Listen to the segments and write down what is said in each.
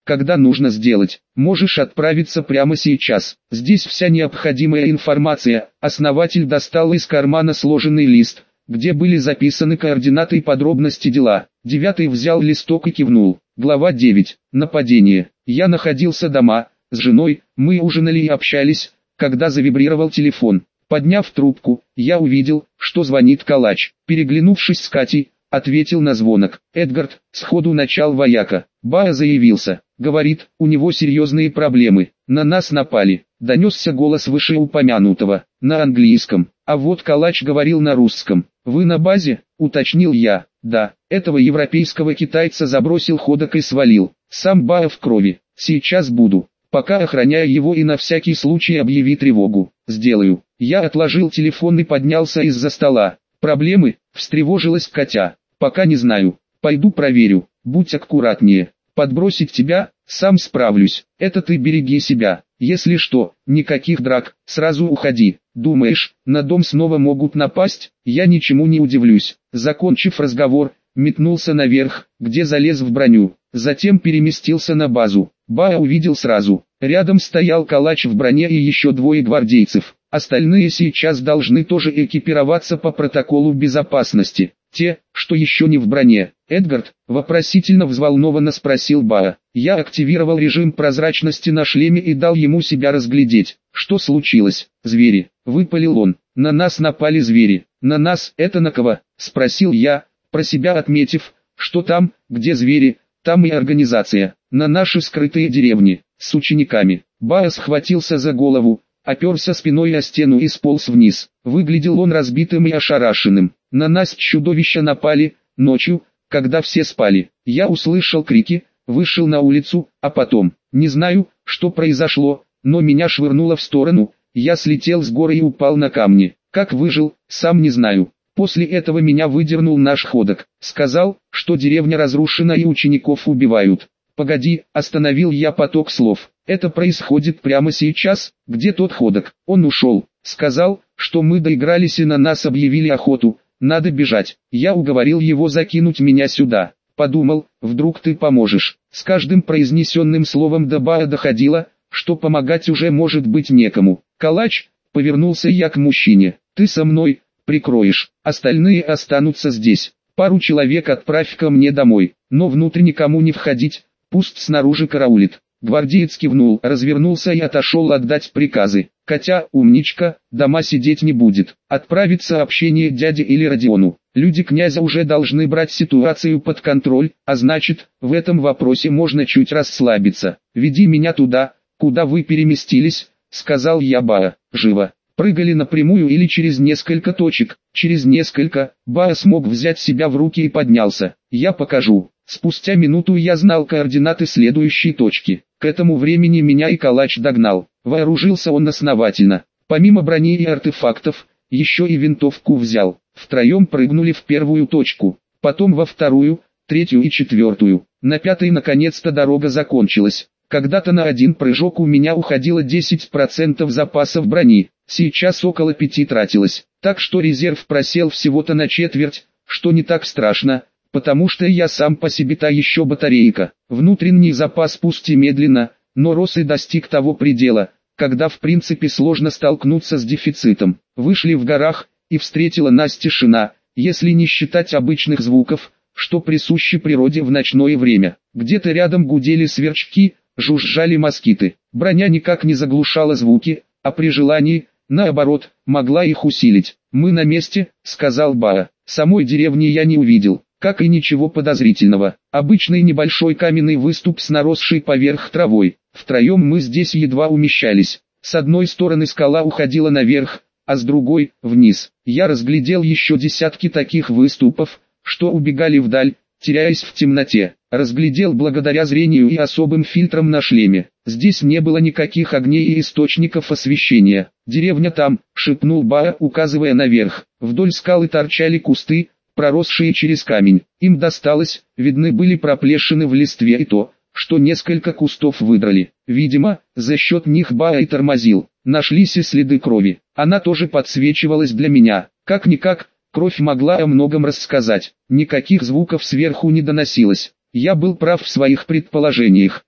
когда нужно сделать. Можешь отправиться прямо сейчас. Здесь вся необходимая информация. Основатель достал из кармана сложенный лист, где были записаны координаты и подробности дела. Девятый взял листок и кивнул. Глава 9. Нападение. Я находился дома, с женой, мы ужинали и общались, когда завибрировал телефон. Подняв трубку, я увидел, что звонит Калач. Переглянувшись с Катей, ответил на звонок. «Эдгард», сходу начал вояка. Бая заявился. Говорит, у него серьезные проблемы. На нас напали. Донесся голос вышеупомянутого, на английском. А вот Калач говорил на русском. «Вы на базе?» — уточнил я. «Да». Этого европейского китайца забросил ходок и свалил. Сам Бая в крови. «Сейчас буду. Пока охраняю его и на всякий случай объяви тревогу». «Сделаю». Я отложил телефон и поднялся из-за стола. «Проблемы?» — встревожилась Катя. «Пока не знаю. Пойду проверю. Будь аккуратнее. Подбросить тебя? Сам справлюсь. Это ты береги себя. Если что, никаких драк, сразу уходи. Думаешь, на дом снова могут напасть? Я ничему не удивлюсь». Закончив разговор, метнулся наверх, где залез в броню. Затем переместился на базу. Бая увидел сразу. Рядом стоял Калач в броне и еще двое гвардейцев. Остальные сейчас должны тоже экипироваться по протоколу безопасности. Те, что еще не в броне. «Эдгард?» — вопросительно взволнованно спросил Бая. Я активировал режим прозрачности на шлеме и дал ему себя разглядеть. «Что случилось?» «Звери», — выпалил он. «На нас напали звери». «На нас? Это на кого?» — спросил я, про себя отметив, что там, где звери, там и организация. На наши скрытые деревни, с учениками. Бая схватился за голову, оперся спиной о стену и сполз вниз. Выглядел он разбитым и ошарашенным. На нас чудовища напали, ночью, когда все спали. Я услышал крики, вышел на улицу, а потом, не знаю, что произошло, но меня швырнуло в сторону, я слетел с горы и упал на камни. Как выжил, сам не знаю. После этого меня выдернул наш ходок. Сказал, что деревня разрушена и учеников убивают. «Погоди», остановил я поток слов. «Это происходит прямо сейчас? Где тот ходок?» Он ушел. Сказал, что мы доигрались и на нас объявили охоту. Надо бежать. Я уговорил его закинуть меня сюда. Подумал, вдруг ты поможешь. С каждым произнесенным словом до Бая доходило, что помогать уже может быть некому. «Калач», повернулся я к мужчине, «ты со мной, прикроешь, остальные останутся здесь. Пару человек отправь ко мне домой, но внутрь никому не входить, пусть снаружи караулит». Гвардеец кивнул, развернулся и отошел отдать приказы. «Катя, умничка, дома сидеть не будет. Отправить сообщение дяде или Родиону. Люди князя уже должны брать ситуацию под контроль, а значит, в этом вопросе можно чуть расслабиться. Веди меня туда, куда вы переместились», — сказал я Бая. «Живо. Прыгали напрямую или через несколько точек?» «Через несколько». Бая смог взять себя в руки и поднялся. «Я покажу». Спустя минуту я знал координаты следующей точки. К этому времени меня и Калач догнал. Вооружился он основательно. Помимо брони и артефактов, еще и винтовку взял. Втроем прыгнули в первую точку, потом во вторую, третью и четвертую. На пятой наконец-то дорога закончилась. Когда-то на один прыжок у меня уходило 10% запасов брони, сейчас около 5 тратилось. Так что резерв просел всего-то на четверть, что не так страшно, потому что я сам по себе та еще батарейка. Внутренний запас пусть и медленно, но рос и достиг того предела, когда в принципе сложно столкнуться с дефицитом. Вышли в горах, и встретила нас тишина, если не считать обычных звуков, что присущи природе в ночное время. Где-то рядом гудели сверчки, жужжали москиты. Броня никак не заглушала звуки, а при желании, наоборот, могла их усилить. «Мы на месте», — сказал Бая. Самой деревни я не увидел, как и ничего подозрительного. Обычный небольшой каменный выступ с наросшей поверх травой. Втроем мы здесь едва умещались. С одной стороны скала уходила наверх, а с другой — вниз. Я разглядел еще десятки таких выступов, что убегали вдаль, теряясь в темноте. Разглядел благодаря зрению и особым фильтрам на шлеме. Здесь не было никаких огней и источников освещения. «Деревня там», — шепнул Бая, указывая наверх. Вдоль скалы торчали кусты, проросшие через камень. Им досталось, видны были проплешины в листве и то, что несколько кустов выдрали. Видимо, за счет них Бая и тормозил. Нашлись и следы крови. Она тоже подсвечивалась для меня. Как-никак, кровь могла о многом рассказать. Никаких звуков сверху не доносилось. Я был прав в своих предположениях.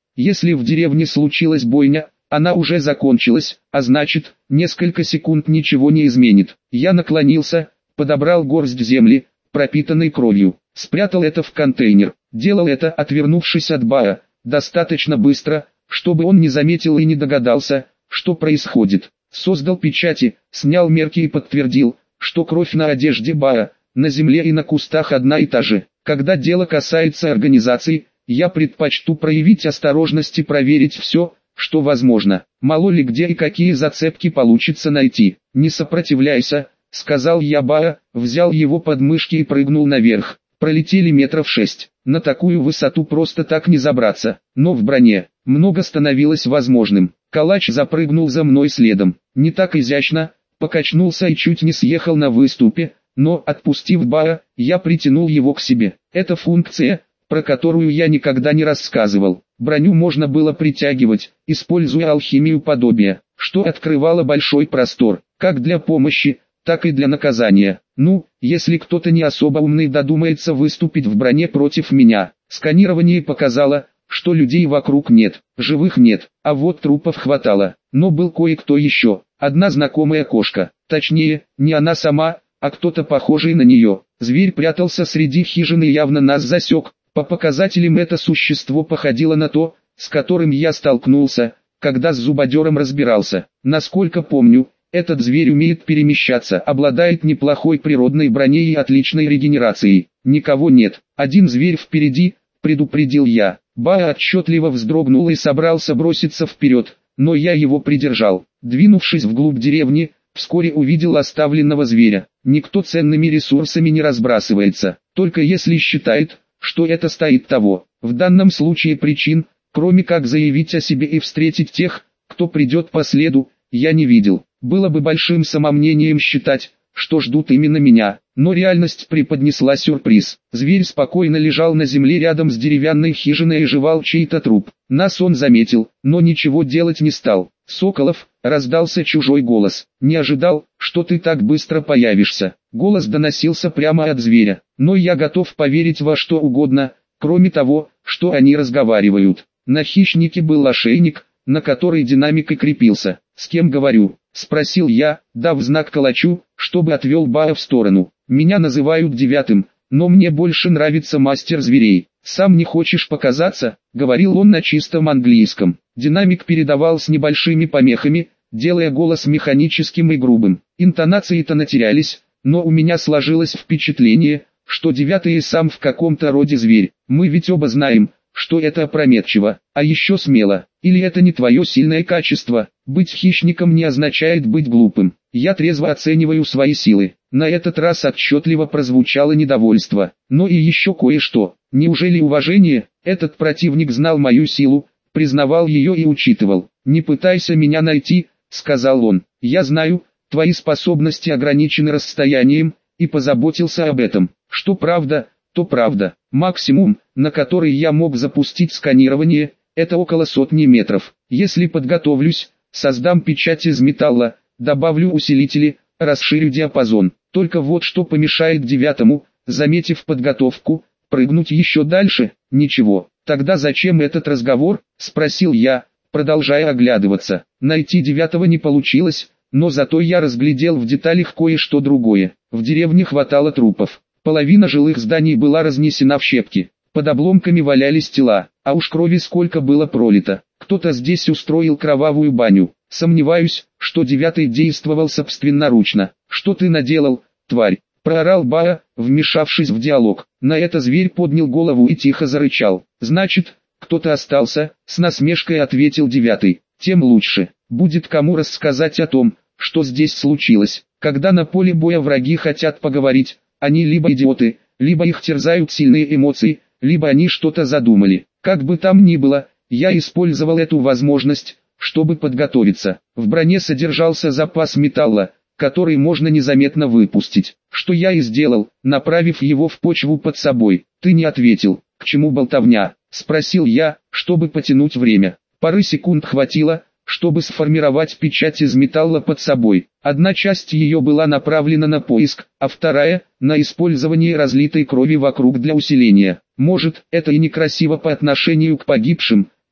Если в деревне случилась бойня, она уже закончилась, а значит, несколько секунд ничего не изменит. Я наклонился, подобрал горсть земли, пропитанной кровью, спрятал это в контейнер. Делал это, отвернувшись от Баа, достаточно быстро, чтобы он не заметил и не догадался, что происходит. Создал печати, снял мерки и подтвердил, что кровь на одежде Баа, на земле и на кустах одна и та же. Когда дело касается организаций, я предпочту проявить осторожность и проверить все, что возможно. Мало ли где и какие зацепки получится найти. «Не сопротивляйся», — сказал я Баа, взял его под мышки и прыгнул наверх. Пролетели метров 6. На такую высоту просто так не забраться. Но в броне много становилось возможным. Калач запрыгнул за мной следом. Не так изящно, покачнулся и чуть не съехал на выступе, но, отпустив Баа, я притянул его к себе. Это функция, про которую я никогда не рассказывал. Броню можно было притягивать, используя алхимию подобия, что открывало большой простор, как для помощи, так и для наказания. Ну, если кто-то не особо умный додумается выступить в броне против меня. Сканирование показало, что людей вокруг нет, живых нет, а вот трупов хватало. Но был кое-кто еще, одна знакомая кошка, точнее, не она сама, а кто-то похожий на нее. Зверь прятался среди хижин и явно нас засек. По показателям это существо походило на то, с которым я столкнулся, когда с зубодером разбирался. Насколько помню, этот зверь умеет перемещаться, обладает неплохой природной броней и отличной регенерацией. Никого нет, один зверь впереди, предупредил я. Баа отчетливо вздрогнул и собрался броситься вперед, но я его придержал. Двинувшись вглубь деревни, вскоре увидел оставленного зверя. Никто ценными ресурсами не разбрасывается, только если считает, что это стоит того. В данном случае причин, кроме как заявить о себе и встретить тех, кто придет по следу, я не видел. Было бы большим самомнением считать, что ждут именно меня, но реальность преподнесла сюрприз. Зверь спокойно лежал на земле рядом с деревянной хижиной и жевал чей-то труп. Нас он заметил, но ничего делать не стал. «Соколов», — раздался чужой голос. «Не ожидал, что ты так быстро появишься». Голос доносился прямо от зверя, но я готов поверить во что угодно, кроме того, что они разговаривают. На хищнике был ошейник, на который динамик и крепился. «С кем говорю?» — спросил я, дав знак Калачу, чтобы отвел Баа в сторону. «Меня называют девятым, но мне больше нравится мастер зверей. Сам не хочешь показаться?» — говорил он на чистом английском. Динамик передавал с небольшими помехами, делая голос механическим и грубым. Интонации-то натерялись, но у меня сложилось впечатление, что девятый и сам в каком-то роде зверь. Мы ведь оба знаем, что это опрометчиво, а еще смело. Или это не твое сильное качество? Быть хищником не означает быть глупым. Я трезво оцениваю свои силы. На этот раз отчетливо прозвучало недовольство. Но и еще кое-что. Неужели уважение? Этот противник знал мою силу, признавал ее и учитывал. «Не пытайся меня найти», — сказал он. «Я знаю, твои способности ограничены расстоянием, и позаботился об этом. Что правда, то правда. Максимум, на который я мог запустить сканирование, это около 100 метров. Если подготовлюсь, создам печать из металла, добавлю усилители, расширю диапазон. Только вот что помешает девятому, заметив подготовку, прыгнуть еще дальше? Ничего. Тогда зачем этот разговор?» — спросил я, продолжая оглядываться. Найти девятого не получилось, но зато я разглядел в деталях кое-что другое. В деревне хватало трупов. Половина жилых зданий была разнесена в щепки. Под обломками валялись тела, а уж крови сколько было пролито. Кто-то здесь устроил кровавую баню. Сомневаюсь, что девятый действовал собственноручно. «Что ты наделал, тварь?» — проорал Баа, вмешавшись в диалог. На это зверь поднял голову и тихо зарычал. «Значит, кто-то остался?» — с насмешкой ответил девятый. «Тем лучше. Будет кому рассказать о том, что здесь случилось. Когда на поле боя враги хотят поговорить, они либо идиоты, либо их терзают сильные эмоции, либо они что-то задумали. Как бы там ни было, я использовал эту возможность, чтобы подготовиться. В броне содержался запас металла, который можно незаметно выпустить, что я и сделал, направив его в почву под собой. «Ты не ответил, к чему болтовня?» — спросил я, чтобы потянуть время. Пары секунд хватило, чтобы сформировать печать из металла под собой. Одна часть ее была направлена на поиск, а вторая — на использование разлитой крови вокруг для усиления. Может, это и некрасиво по отношению к погибшим, но,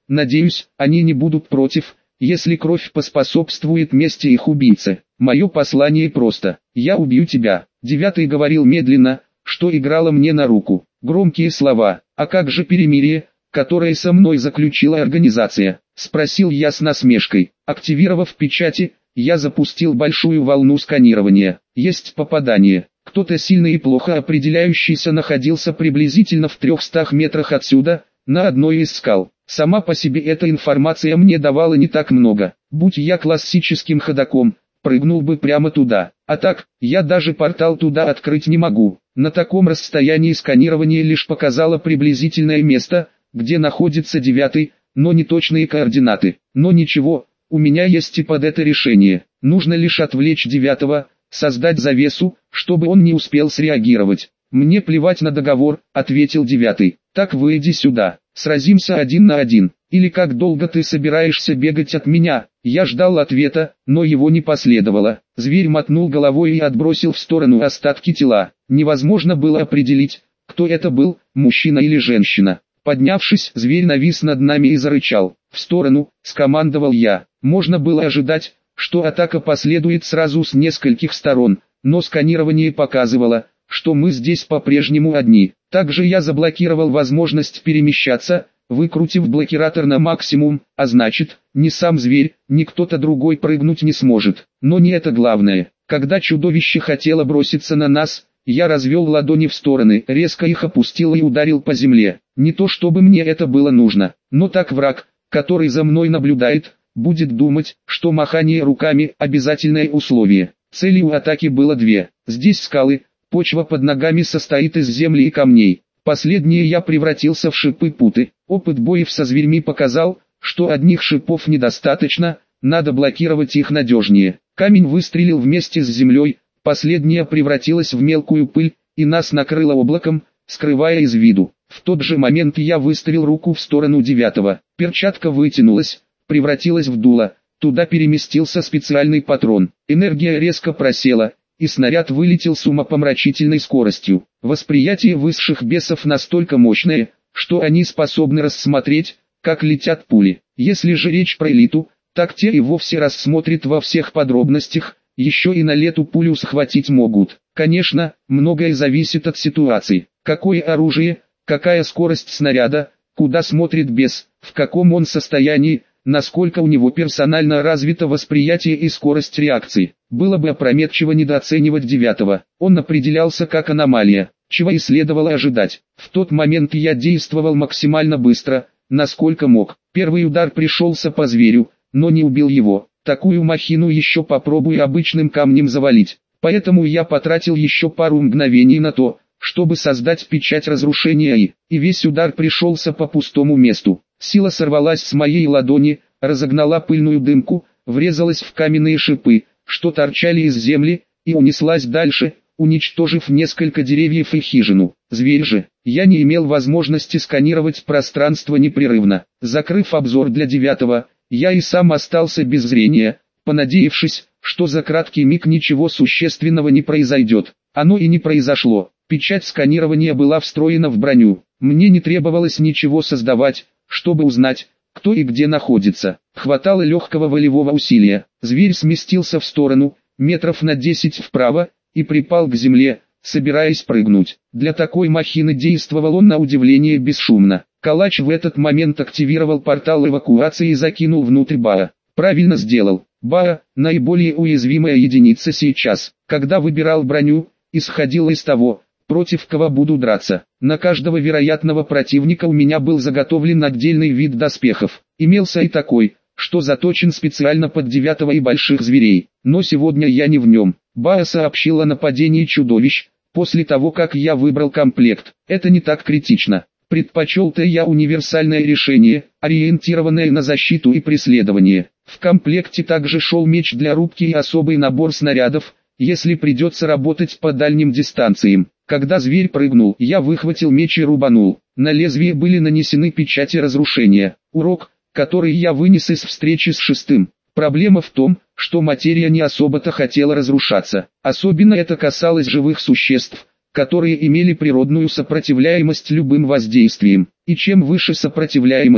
Надеюсь, они не будут против, если кровь поспособствует мести их убийцы. Мое послание просто: я убью тебя. Девятый говорил медленно, что играло мне на руку. Громкие слова. А как же перемирие, которое со мной заключила организация? Спросил я с насмешкой. Активировав печати, я запустил большую волну сканирования. Есть попадание. Кто-то сильный и плохо определяющийся находился приблизительно в 300 метрах отсюда, на одной из скал. Сама по себе эта информация мне давала не так много. Будь я классическим ходоком, прыгнул бы прямо туда. А так, я даже портал туда открыть не могу. На таком расстоянии сканирование лишь показало приблизительное место, где находится девятый, но не точные координаты. Но ничего, у меня есть и под это решение. Нужно лишь отвлечь девятого, создать завесу, чтобы он не успел среагировать. «Мне плевать на договор», — ответил девятый. «Так выйди сюда, сразимся 1 на 1. Или как долго ты собираешься бегать от меня?» Я ждал ответа, но его не последовало. Зверь мотнул головой и отбросил в сторону остатки тела. Невозможно было определить, кто это был, мужчина или женщина. Поднявшись, зверь навис над нами и зарычал. «В сторону», — скомандовал я. Можно было ожидать, что атака последует сразу с нескольких сторон, но сканирование показывало, что мы здесь по-прежнему одни. Также я заблокировал возможность перемещаться, выкрутив блокиратор на максимум, а значит, ни сам зверь, ни кто-то другой прыгнуть не сможет. Но не это главное. Когда чудовище хотело броситься на нас, я развел ладони в стороны, резко их опустил и ударил по земле. Не то чтобы мне это было нужно, но так враг, который за мной наблюдает, будет думать, что махание руками – обязательное условие. Целью атаки было две. Здесь скалы, почва под ногами состоит из земли и камней. Последние я превратился в шипы-путы. Опыт боев со зверьми показал, что одних шипов недостаточно, надо блокировать их надежнее. Камень выстрелил вместе с землей, последняя превратилась в мелкую пыль, и нас накрыло облаком, скрывая из виду. В тот же момент я выставил руку в сторону девятого. Перчатка вытянулась, превратилась в дуло, туда переместился специальный патрон. Энергия резко просела, и снаряд вылетел с умопомрачительной скоростью. Восприятие высших бесов настолько мощное, что они способны рассмотреть, как летят пули. Если же речь про элиту, так те и вовсе рассмотрят во всех подробностях, еще и на лету пулю схватить могут. Конечно, многое зависит от ситуации. Какое оружие, какая скорость снаряда, куда смотрит бес, в каком он состоянии, насколько у него персонально развито восприятие и скорость реакции. Было бы опрометчиво недооценивать девятого. Он определялся как аномалия, чего и следовало ожидать. В тот момент я действовал максимально быстро, насколько мог. Первый удар пришелся по зверю, но не убил его. Такую махину еще попробую обычным камнем завалить. Поэтому я потратил еще пару мгновений на то, чтобы создать печать разрушения и весь удар пришелся по пустому месту. Сила сорвалась с моей ладони, разогнала пыльную дымку, врезалась в каменные шипы, что торчали из земли, и унеслась дальше, уничтожив несколько деревьев и хижину. Зверь же, я не имел возможности сканировать пространство непрерывно. Закрыв обзор для девятого, я и сам остался без зрения, понадеявшись, что за краткий миг ничего существенного не произойдет. Оно и не произошло. Печать сканирования была встроена в броню. Мне не требовалось ничего создавать, чтобы узнать, кто и где находится. Хватало легкого волевого усилия. Зверь сместился в сторону, метров на 10 вправо, и припал к земле, собираясь прыгнуть. Для такой махины действовал он на удивление бесшумно. Калач в этот момент активировал портал эвакуации и закинул внутрь Баа. Правильно сделал. Баа – наиболее уязвимая единица сейчас. Когда выбирал броню, исходил из того, против кого буду драться. На каждого вероятного противника у меня был заготовлен отдельный вид доспехов. Имелся и такой, что заточен специально под девятого и больших зверей. Но сегодня я не в нем. Баа сообщил о нападении чудовищ, после того как я выбрал комплект. Это не так критично. Предпочел-то я универсальное решение, ориентированное на защиту и преследование. В комплекте также шел меч для рубки и особый набор снарядов, если придется работать по дальним дистанциям. Когда зверь прыгнул, я выхватил меч и рубанул. На лезвие были нанесены печати разрушения. Урок, который я вынес из встречи с шестым. Проблема в том, что материя не особо-то хотела разрушаться. Особенно это касалось живых существ, которые имели природную сопротивляемость любым воздействиям. И чем выше сопротивляемость,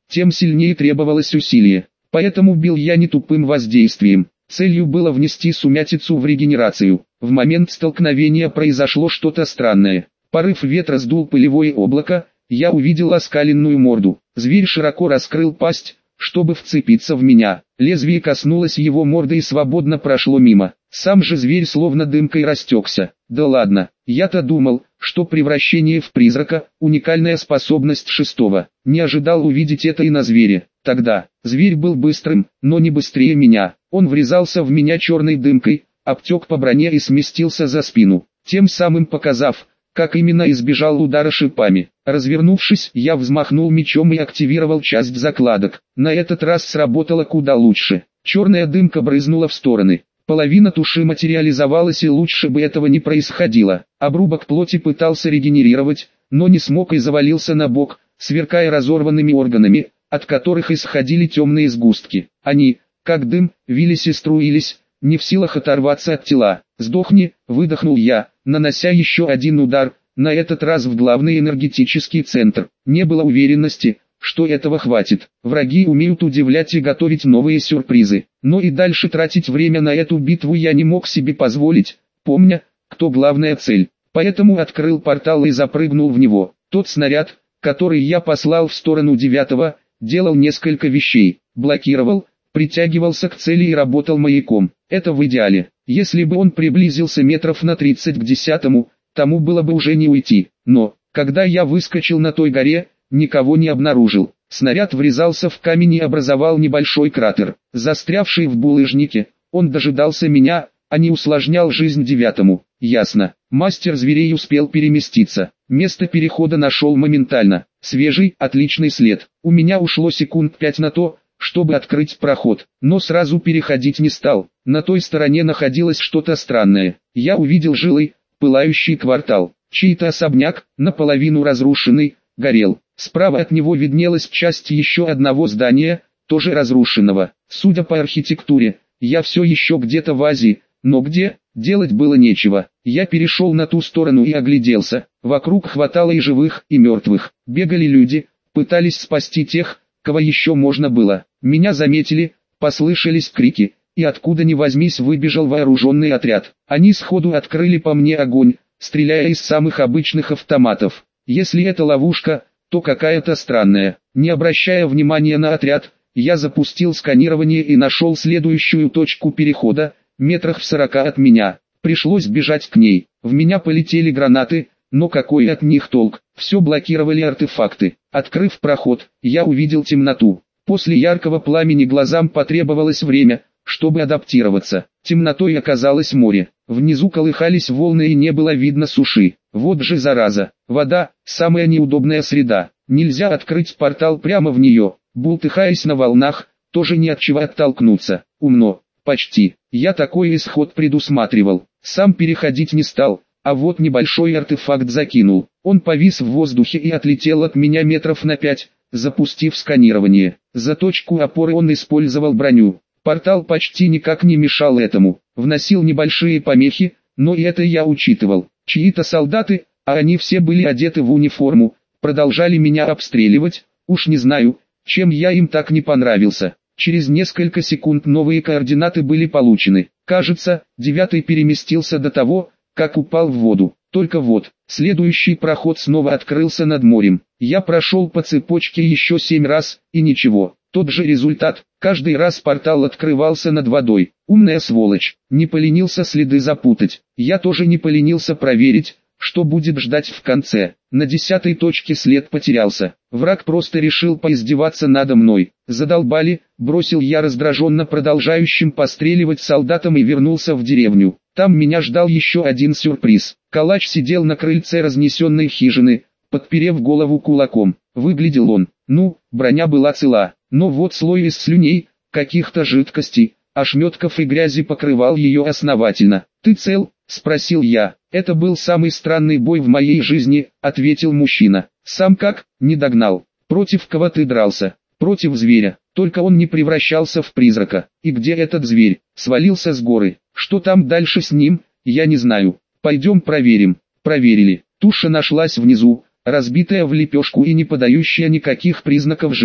тем сильнее требовалось усилие. Поэтому бил я не тупым воздействием. Целью было внести сумятицу в регенерацию. В момент столкновения произошло что-то странное. Порыв ветра сдул пылевое облако, я увидел оскаленную морду. Зверь широко раскрыл пасть, чтобы вцепиться в меня. Лезвие коснулось его морды и свободно прошло мимо. Сам же зверь словно дымкой растекся. Да ладно, я-то думал, что превращение в призрака – уникальная способность шестого. Не ожидал увидеть это и на звере. Тогда, зверь был быстрым, но не быстрее меня. Он врезался в меня черной дымкой, обтек по броне и сместился за спину, тем самым показав, как именно избежал удара шипами. Развернувшись, я взмахнул мечом и активировал часть закладок. На этот раз сработало куда лучше. Черная дымка брызнула в стороны. Половина туши материализовалась, и лучше бы этого не происходило. Обрубок плоти пытался регенерировать, но не смог и завалился на бок, сверкая разорванными органами, от которых исходили темные сгустки. Они, как дым, вились и струились, не в силах оторваться от тела. «Сдохни!» – выдохнул я, нанося еще один удар, на этот раз в главный энергетический центр. Не было уверенности, что этого хватит. Враги умеют удивлять и готовить новые сюрпризы. Но и дальше тратить время на эту битву я не мог себе позволить, помня, кто главная цель. Поэтому открыл портал и запрыгнул в него. Тот снаряд, который я послал в сторону девятого, делал несколько вещей. Блокировал, притягивался к цели и работал маяком. Это в идеале. Если бы он приблизился метров на 30 к десятому, тому было бы уже не уйти. Но, когда я выскочил на той горе, никого не обнаружил. Снаряд врезался в камень и образовал небольшой кратер. Застрявший в булыжнике, он дожидался меня, а не усложнял жизнь девятому. Ясно. Мастер зверей успел переместиться. Место перехода нашел моментально. Свежий, отличный след. У меня ушло секунд 5 на то, чтобы открыть проход, но сразу переходить не стал. На той стороне находилось что-то странное. Я увидел жилый, пылающий квартал. Чей-то особняк, наполовину разрушенный, горел. Справа от него виднелась часть еще одного здания, тоже разрушенного. Судя по архитектуре, я все еще где-то в Азии, но где, делать было нечего. Я перешел на ту сторону и огляделся. Вокруг хватало и живых, и мертвых. Бегали люди, пытались спасти тех, кого еще можно было. Меня заметили, послышались крики, и откуда ни возьмись выбежал вооруженный отряд. Они сходу открыли по мне огонь, стреляя из самых обычных автоматов. Если это ловушка, то какая-то странная. Не обращая внимания на отряд, я запустил сканирование и нашел следующую точку перехода, метрах в 40 от меня. Пришлось бежать к ней. В меня полетели гранаты, но какой от них толк? Все блокировали артефакты. Открыв проход, я увидел темноту. После яркого пламени глазам потребовалось время, чтобы адаптироваться. Темнотой оказалось море. Внизу колыхались волны и не было видно суши. Вот же зараза. Вода – самая неудобная среда. Нельзя открыть портал прямо в нее. Бултыхаясь на волнах, тоже не от чего оттолкнуться. Умно. Почти. Я такой исход предусматривал. Сам переходить не стал, а вот небольшой артефакт закинул. Он повис в воздухе и отлетел от меня метров на 5, запустив сканирование. За точку опоры он использовал броню. Портал почти никак не мешал этому. Вносил небольшие помехи, но и это я учитывал. Чьи-то солдаты, а они все были одеты в униформу, продолжали меня обстреливать. Уж не знаю, чем я им так не понравился. Через несколько секунд новые координаты были получены. Кажется, девятый переместился до того, как упал в воду. Только вот, следующий проход снова открылся над морем. Я прошел по цепочке еще 7 раз, и ничего. Тот же результат, каждый раз портал открывался над водой. Умная сволочь, не поленился следы запутать. Я тоже не поленился проверить, что будет ждать в конце. На 10-й точке след потерялся. Враг просто решил поиздеваться надо мной. Задолбали, бросил я раздраженно продолжающим постреливать солдатам и вернулся в деревню. Там меня ждал еще один сюрприз. Калач сидел на крыльце разнесенной хижины, подперев голову кулаком. Выглядел он, броня была цела, но вот слой из слюней, каких-то жидкостей, ошметков и грязи покрывал ее основательно. «Ты цел?» – спросил я. «Это был самый странный бой в моей жизни», – ответил мужчина. «Сам как?» – не догнал. «Против кого ты дрался?» «Против зверя. Только он не превращался в призрака. И где этот зверь?» «Свалился с горы. Что там дальше с ним, я не знаю. Пойдем проверим». Проверили. Туша нашлась внизу, разбитая в лепешку и не подающая никаких признаков жизни.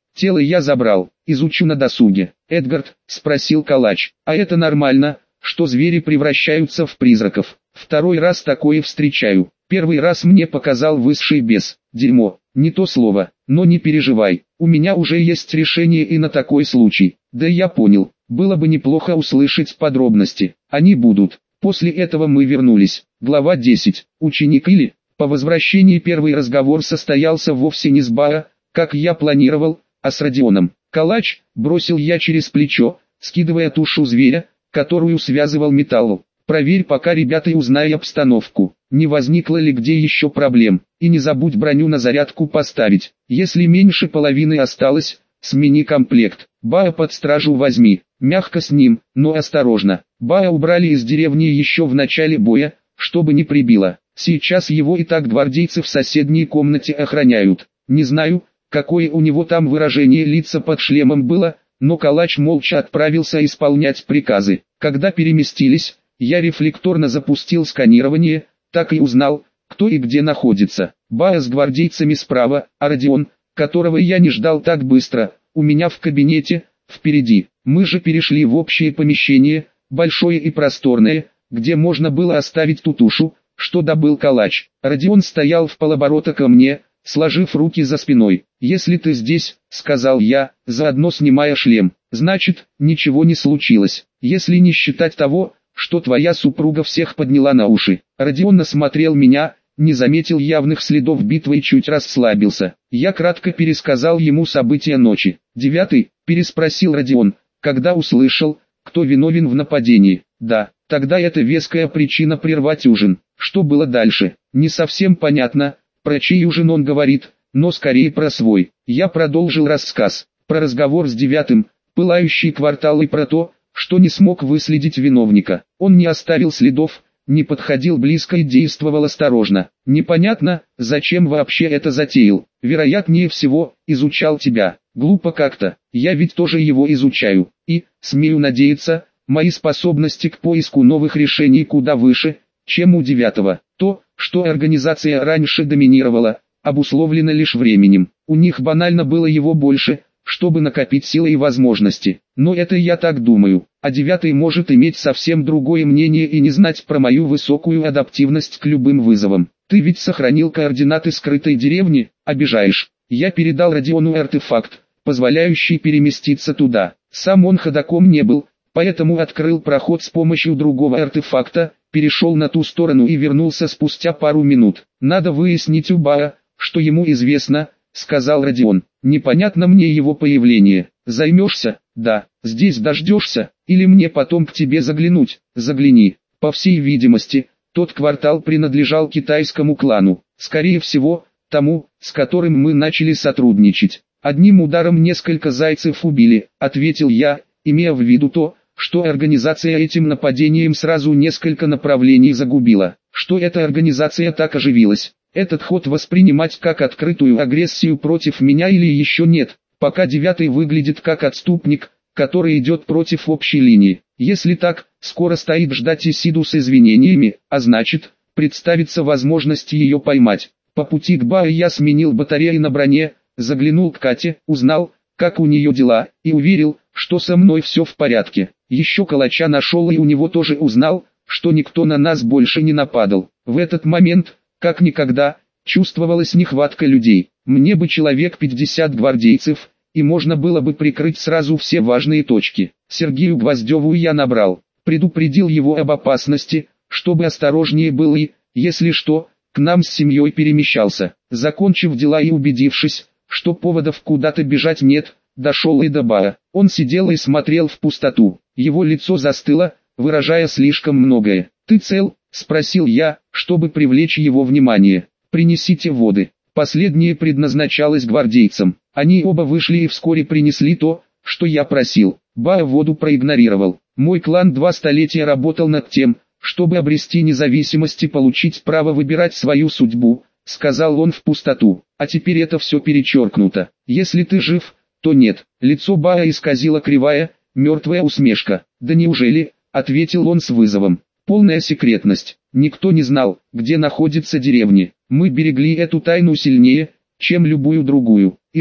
Тело я забрал, изучу на досуге. Эдгард, спросил Калач, а это нормально, что звери превращаются в призраков? Второй раз такое встречаю. Первый раз мне показал высший бес. Дерьмо, не то слово, но не переживай, у меня уже есть решение и на такой случай. Да я понял, было бы неплохо услышать подробности. Они будут. После этого мы вернулись. Глава 10. Ученик или... По возвращении первый разговор состоялся вовсе не с Баа, как я планировал, а с Родионом. Калач, бросил я через плечо, скидывая тушу зверя, которую связывал металлу. Проверь пока, ребята, и узнай обстановку, не возникло ли где еще проблем, и не забудь броню на зарядку поставить. Если меньше половины осталось, смени комплект. Баа под стражу возьми, мягко с ним, но осторожно. Баа убрали из деревни еще в начале боя, чтобы не прибило. Сейчас его и так гвардейцы в соседней комнате охраняют. Не знаю, какое у него там выражение лица под шлемом было, но Калач молча отправился исполнять приказы. Когда переместились, я рефлекторно запустил сканирование, так и узнал, кто и где находится. Баа с гвардейцами справа, а Родион, которого я не ждал так быстро, у меня в кабинете, впереди. Мы же перешли в общее помещение, большое и просторное, где можно было оставить ту тушу, что добыл Калач. Родион стоял в полоборота ко мне, сложив руки за спиной. «Если ты здесь», — сказал я, заодно снимая шлем, — «значит, ничего не случилось, если не считать того, что твоя супруга всех подняла на уши». Родион осмотрел меня, не заметил явных следов битвы и чуть расслабился. Я кратко пересказал ему события ночи. «Девятый?» — переспросил Родион, когда услышал, кто виновен в нападении. «Да, тогда это веская причина прервать ужин». Что было дальше, не совсем понятно, про чей ужин он говорит, но скорее про свой. Я продолжил рассказ, про разговор с Девятым, пылающий квартал и про то, что не смог выследить виновника. Он не оставил следов, не подходил близко и действовал осторожно. Непонятно, зачем вообще это затеял. Вероятнее всего, изучал тебя. Глупо как-то, я ведь тоже его изучаю. И, смею надеяться, мои способности к поиску новых решений куда выше, чем у Девятого. То, что организация раньше доминировала, обусловлено лишь временем. У них банально было его больше, чтобы накопить силы и возможности. Но это я так думаю. А Девятый может иметь совсем другое мнение и не знать про мою высокую адаптивность к любым вызовам. Ты ведь сохранил координаты скрытой деревни, обижаешь. Я передал Родиону артефакт, позволяющий переместиться туда. Сам он ходоком не был, поэтому открыл проход с помощью другого артефакта, перешел на ту сторону и вернулся спустя пару минут. «Надо выяснить у Баа, что ему известно», — сказал Родион. «Непонятно мне его появление. Займешься?» «Да. Здесь дождешься? Или мне потом к тебе заглянуть?» «Загляни». По всей видимости, тот квартал принадлежал китайскому клану. Скорее всего, тому, с которым мы начали сотрудничать. «Одним ударом несколько зайцев убили», — ответил я, имея в виду то, что организация этим нападением сразу несколько направлений загубила. Что эта организация так оживилась? Этот ход воспринимать как открытую агрессию против меня или еще нет? Пока Девятый выглядит как отступник, который идет против общей линии. Если так, скоро стоит ждать Исиду с извинениями, а значит, представится возможность ее поймать. По пути к Баа я сменил батареи на броне, заглянул к Кате, узнал, как у нее дела, и уверил, что со мной все в порядке. Еще Калача нашел и у него тоже узнал, что никто на нас больше не нападал. В этот момент, как никогда, чувствовалась нехватка людей. Мне бы человек 50 гвардейцев, и можно было бы прикрыть сразу все важные точки. Сергею Гвоздеву я набрал, предупредил его об опасности, чтобы осторожнее был и, если что, к нам с семьей перемещался. Закончив дела и убедившись, что поводов куда-то бежать нет, дошел и до Баа. Он сидел и смотрел в пустоту. Его лицо застыло, выражая слишком многое. «Ты цел?» — спросил я, чтобы привлечь его внимание. «Принесите воды». Последнее предназначалось гвардейцам. Они оба вышли и вскоре принесли то, что я просил. Баа воду проигнорировал. «Мой клан 2 столетия работал над тем, чтобы обрести независимость и получить право выбирать свою судьбу», — сказал он в пустоту. «А теперь это все перечеркнуто. Если ты жив, то нет». Лицо Баа исказило кривая, мертвая усмешка. «Да неужели?» — ответил он с вызовом. «Полная секретность. Никто не знал, где находится деревня. Мы берегли эту тайну сильнее, чем любую другую. И что,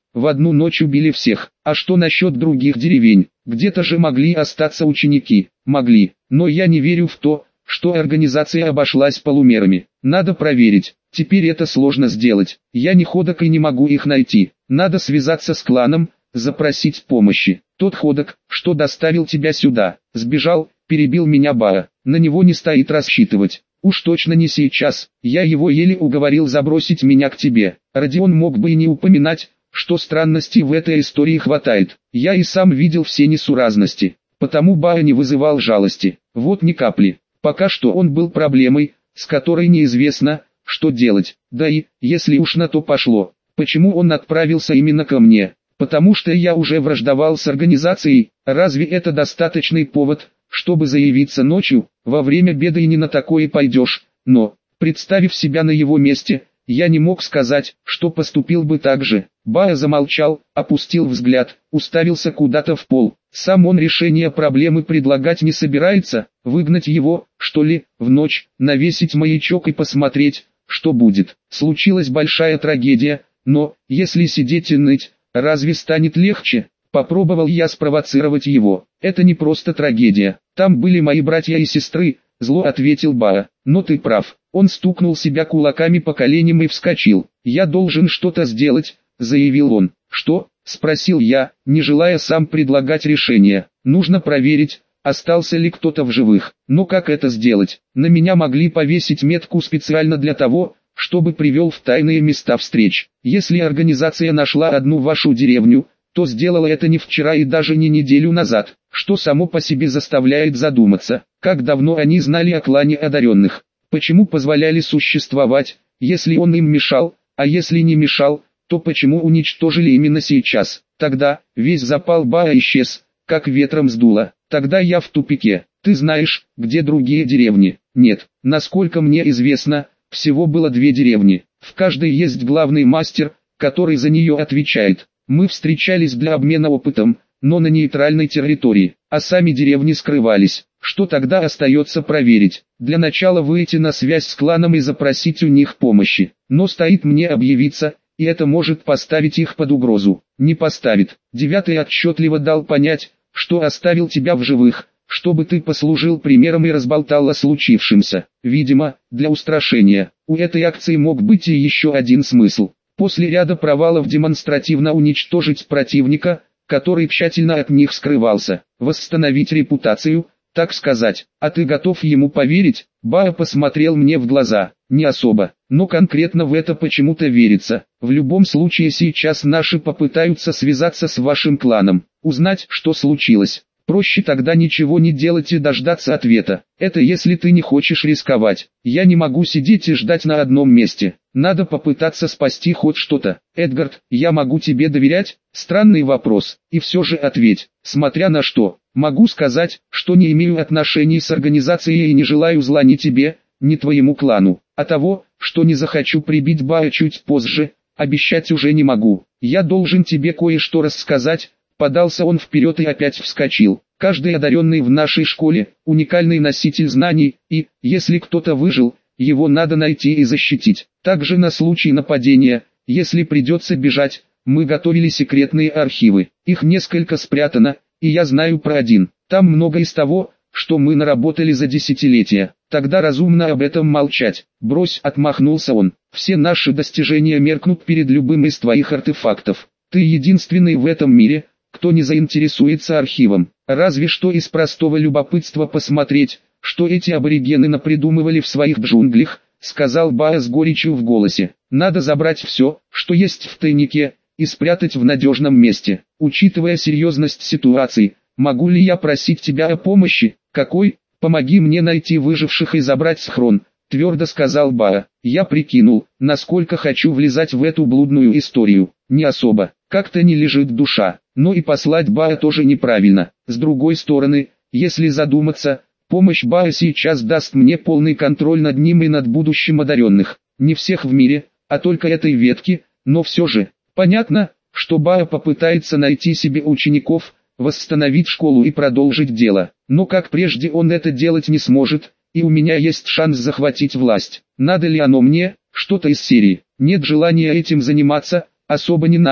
В одну ночь убили всех. А что насчет других деревень? Где-то же могли остаться ученики. Могли. Но я не верю в то, что организация обошлась полумерами. Надо проверить. Теперь это сложно сделать. Я не ходок и не могу их найти. Надо связаться с кланом, запросить помощи. Тот ходок, что доставил тебя сюда, сбежал, перебил меня Баа. На него не стоит рассчитывать. Уж точно не сейчас. Я его еле уговорил забросить меня к тебе. Родион мог бы и не упоминать, что странностей в этой истории хватает. Я и сам видел все несуразности. Потому Баа не вызывал жалости. Вот ни капли. Пока что он был проблемой, с которой неизвестно, что делать. Да и, если уж на то пошло, почему он отправился именно ко мне? Потому что я уже враждовал с организацией. Разве это достаточный повод, чтобы заявиться ночью? Во время беды и не на такое пойдешь. Но, представив себя на его месте, я не мог сказать, что поступил бы так же. Баа замолчал, опустил взгляд, уставился куда-то в пол. Сам он решение проблемы предлагать не собирается, выгнать его, что ли, в ночь, навесить маячок и посмотреть, что будет. Случилась большая трагедия, но, если сидеть и ныть, разве станет легче? Попробовал я спровоцировать его. Это не просто трагедия. Там были мои братья и сестры, зло ответил Баа. Но ты прав. Он стукнул себя кулаками по коленям и вскочил. Я должен что-то сделать, заявил он. Что? Спросил я, не желая сам предлагать решение. Нужно проверить, остался ли кто-то в живых. Но как это сделать? На меня могли повесить метку специально для того, чтобы привел в тайные места встреч. Если организация нашла одну вашу деревню, то сделала это не вчера и даже не неделю назад, что само по себе заставляет задуматься, как давно они знали о клане одаренных, почему позволяли существовать, если он им мешал, а если не мешал, то почему уничтожили именно сейчас. Тогда весь запал Баа исчез, как ветром сдуло. Тогда я в тупике. Ты знаешь, где другие деревни? Нет, насколько мне известно, всего было 2 деревни. В каждой есть главный мастер, который за нее отвечает. Мы встречались для обмена опытом, но на нейтральной территории, а сами деревни скрывались. Что тогда остается проверить? Для начала выйти на связь с кланом и запросить у них помощи. Но стоит мне объявиться, и это может поставить их под угрозу. Не поставит. 9-й отчетливо дал понять, что оставил тебя в живых, чтобы ты послужил примером и разболтал о случившемся. Видимо, для устрашения. У этой акции мог быть и еще один смысл. После ряда провалов демонстративно уничтожить противника, который тщательно от них скрывался, восстановить репутацию, так сказать. А ты готов ему поверить? Баа посмотрел мне в глаза. Не особо, но конкретно в это почему-то верится. В любом случае сейчас наши попытаются связаться с вашим кланом, узнать, что случилось. Проще тогда ничего не делать и дождаться ответа. Это если ты не хочешь рисковать. Я не могу сидеть и ждать на одном месте. Надо попытаться спасти хоть что-то. Эдгард, я могу тебе доверять? Странный вопрос. И все же ответь. Смотря на что. Могу сказать, что не имею отношений с организацией и не желаю зла ни тебе, ни твоему клану. А того, что не захочу прибить Баа чуть позже, обещать уже не могу. Я должен тебе кое-что рассказать. Подался он вперед и опять вскочил. Каждый одаренный в нашей школе – уникальный носитель знаний, и, если кто-то выжил, его надо найти и защитить. Также на случай нападения, если придется бежать, мы готовили секретные архивы. Их несколько спрятано, и я знаю про один. Там много из того, что мы наработали за десятилетия. Тогда разумно об этом молчать. Брось, отмахнулся он. Все наши достижения меркнут перед любым из твоих артефактов. Ты единственный в этом мире, кто не заинтересуется архивом, разве что из простого любопытства посмотреть, что эти аборигены напридумывали в своих джунглях, сказал Баа с горечью в голосе. Надо забрать все, что есть в тайнике, и спрятать в надежном месте. Учитывая серьезность ситуации, могу ли я просить тебя о помощи? Какой? Помоги мне найти выживших и забрать схрон, твердо сказал Баа. Я прикинул, насколько хочу влезать в эту блудную историю. Не особо, как-то не лежит душа. Но и послать Баа тоже неправильно. С другой стороны, если задуматься, помощь Баа сейчас даст мне полный контроль над ним и над будущим одаренных. Не всех в мире, а только этой ветки, но все же. Понятно, что Баа попытается найти себе учеников, восстановить школу и продолжить дело. Но как прежде он это делать не сможет, и у меня есть шанс захватить власть. Надо ли оно мне? Что-то из серии. Нет желания этим заниматься, особо не надо.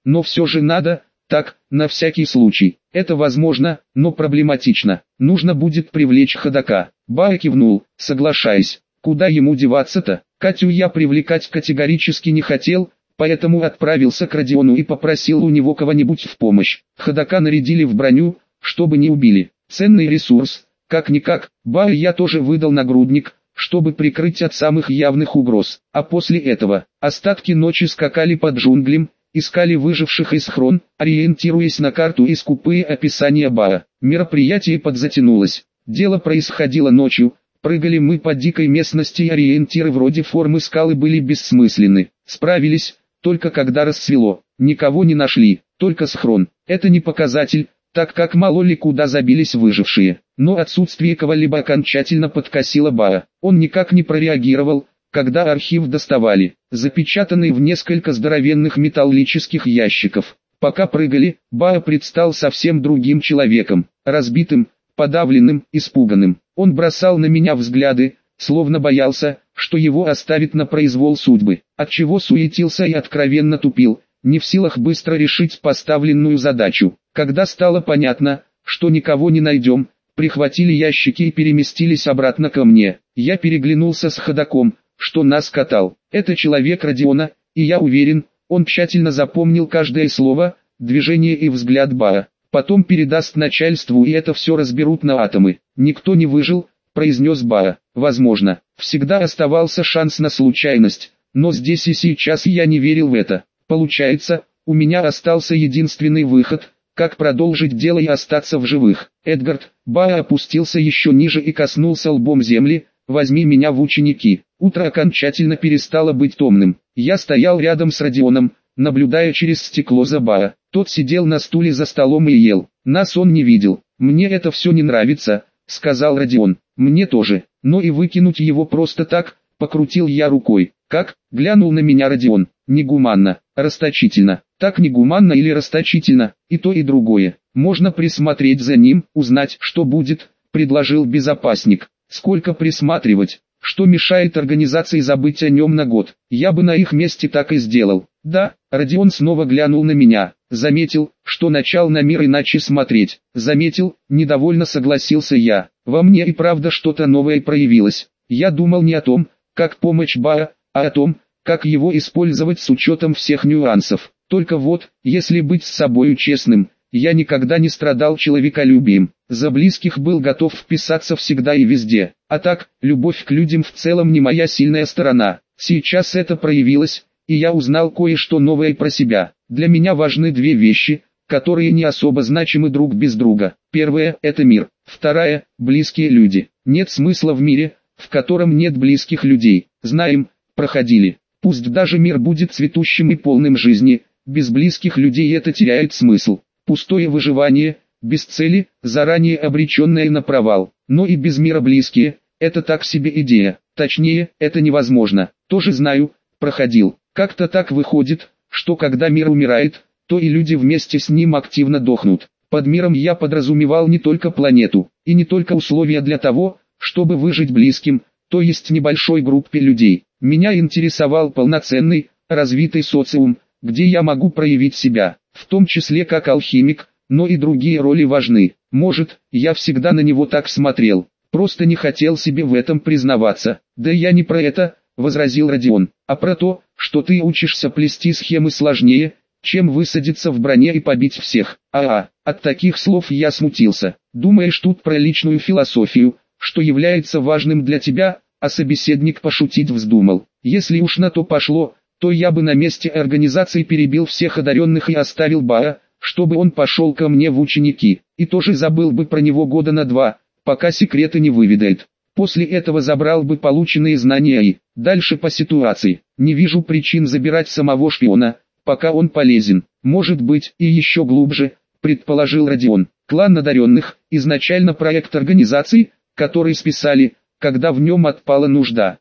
но все же надо, так, на всякий случай. Это возможно, но проблематично. Нужно будет привлечь ходока. Баа кивнул, соглашаясь. Куда ему деваться-то? Катю я привлекать категорически не хотел, поэтому отправился к Родиону и попросил у него кого-нибудь в помощь. Ходока нарядили в броню, чтобы не убили. Ценный ресурс, как-никак. Баа я тоже выдал нагрудник, чтобы прикрыть от самых явных угроз. А после этого, остатки ночи скакали по джунглям, искали выживших из схрон, ориентируясь на карту и скупые описания Баа. Мероприятие подзатянулось. Дело происходило ночью, прыгали мы по дикой местности и ориентиры вроде формы скалы были бессмысленны. Справились, только когда рассвело. Никого не нашли, только схрон. Это не показатель, так как мало ли куда забились выжившие. Но отсутствие кого-либо окончательно подкосило Баа. Он никак не прореагировал, когда архив доставали, запечатанный в несколько здоровенных металлических ящиков. Пока прыгали, Баа предстал совсем другим человеком, разбитым, подавленным, испуганным. Он бросал на меня взгляды, словно боялся, что его оставит на произвол судьбы, отчего суетился и откровенно тупил, не в силах быстро решить поставленную задачу. Когда стало понятно, что никого не найдем, прихватили ящики и переместились обратно ко мне. Я переглянулся с ходоком, что нас катал. Это человек Родиона, и я уверен, он тщательно запомнил каждое слово, движение и взгляд Баа. Потом передаст начальству и это все разберут на атомы. Никто не выжил, произнес Баа. Возможно, всегда оставался шанс на случайность, но здесь и сейчас я не верил в это. Получается, у меня остался единственный выход, как продолжить дело и остаться в живых. Эдгард, Баа опустился еще ниже и коснулся лбом земли, возьми меня в ученики. Утро окончательно перестало быть томным. Я стоял рядом с Родионом, наблюдая через стекло за Баа. Тот сидел на стуле за столом и ел. Нас он не видел. Мне это все не нравится, сказал Родион. Мне тоже, но и выкинуть его просто так, покрутил я рукой. Как? Глянул на меня Родион. Негуманно, расточительно. Так негуманно или расточительно, и то и другое. Можно присмотреть за ним, узнать, что будет, предложил безопасник. Сколько присматривать? Что мешает организации забыть о нем на год? Я бы на их месте так и сделал. Да, Родион снова глянул на меня. Заметил, что начал на мир иначе смотреть. Заметил, недовольно согласился я. Во мне и правда что-то новое проявилось. Я думал не о том, как помочь Баа, а о том, как его использовать с учетом всех нюансов. Только вот, если быть с собою честным, я никогда не страдал человеколюбием. За близких был готов вписаться всегда и везде. А так, любовь к людям в целом не моя сильная сторона. Сейчас это проявилось, и я узнал кое-что новое про себя. Для меня важны две вещи, которые не особо значимы друг без друга. Первая – это мир. Вторая – близкие люди. Нет смысла в мире, в котором нет близких людей. Знаем, проходили. Пусть даже мир будет цветущим и полным жизни, без близких людей это теряет смысл. Пустое выживание, без цели, заранее обреченное на провал. Но и без мира близкие – это так себе идея. Точнее, это невозможно. Тоже знаю, проходил. Как-то так выходит, что когда мир умирает, то и люди вместе с ним активно дохнут. Под миром я подразумевал не только планету, и не только условия для того, чтобы выжить близким, то есть небольшой группе людей. Меня интересовал полноценный, развитый социум, где я могу проявить себя, в том числе как алхимик, но и другие роли важны. Может, я всегда на него так смотрел, просто не хотел себе в этом признаваться. Да я не про это, возразил Родион, а про то, что ты учишься плести схемы сложнее, чем высадиться в броне и побить всех. От таких слов я смутился. Думаешь тут про личную философию, что является важным для тебя, а собеседник пошутить вздумал. Если уж на то пошло, то я бы на месте организации перебил всех одаренных и оставил Баа, чтобы он пошел ко мне в ученики, и тоже забыл бы про него года на 2, пока секреты не выведает. После этого забрал бы полученные знания и, дальше по ситуации, не вижу причин забирать самого шпиона, пока он полезен. Может быть, и еще глубже, предположил Родион. Клан одаренных, изначально проект организации, который списали, когда в нем отпала нужда.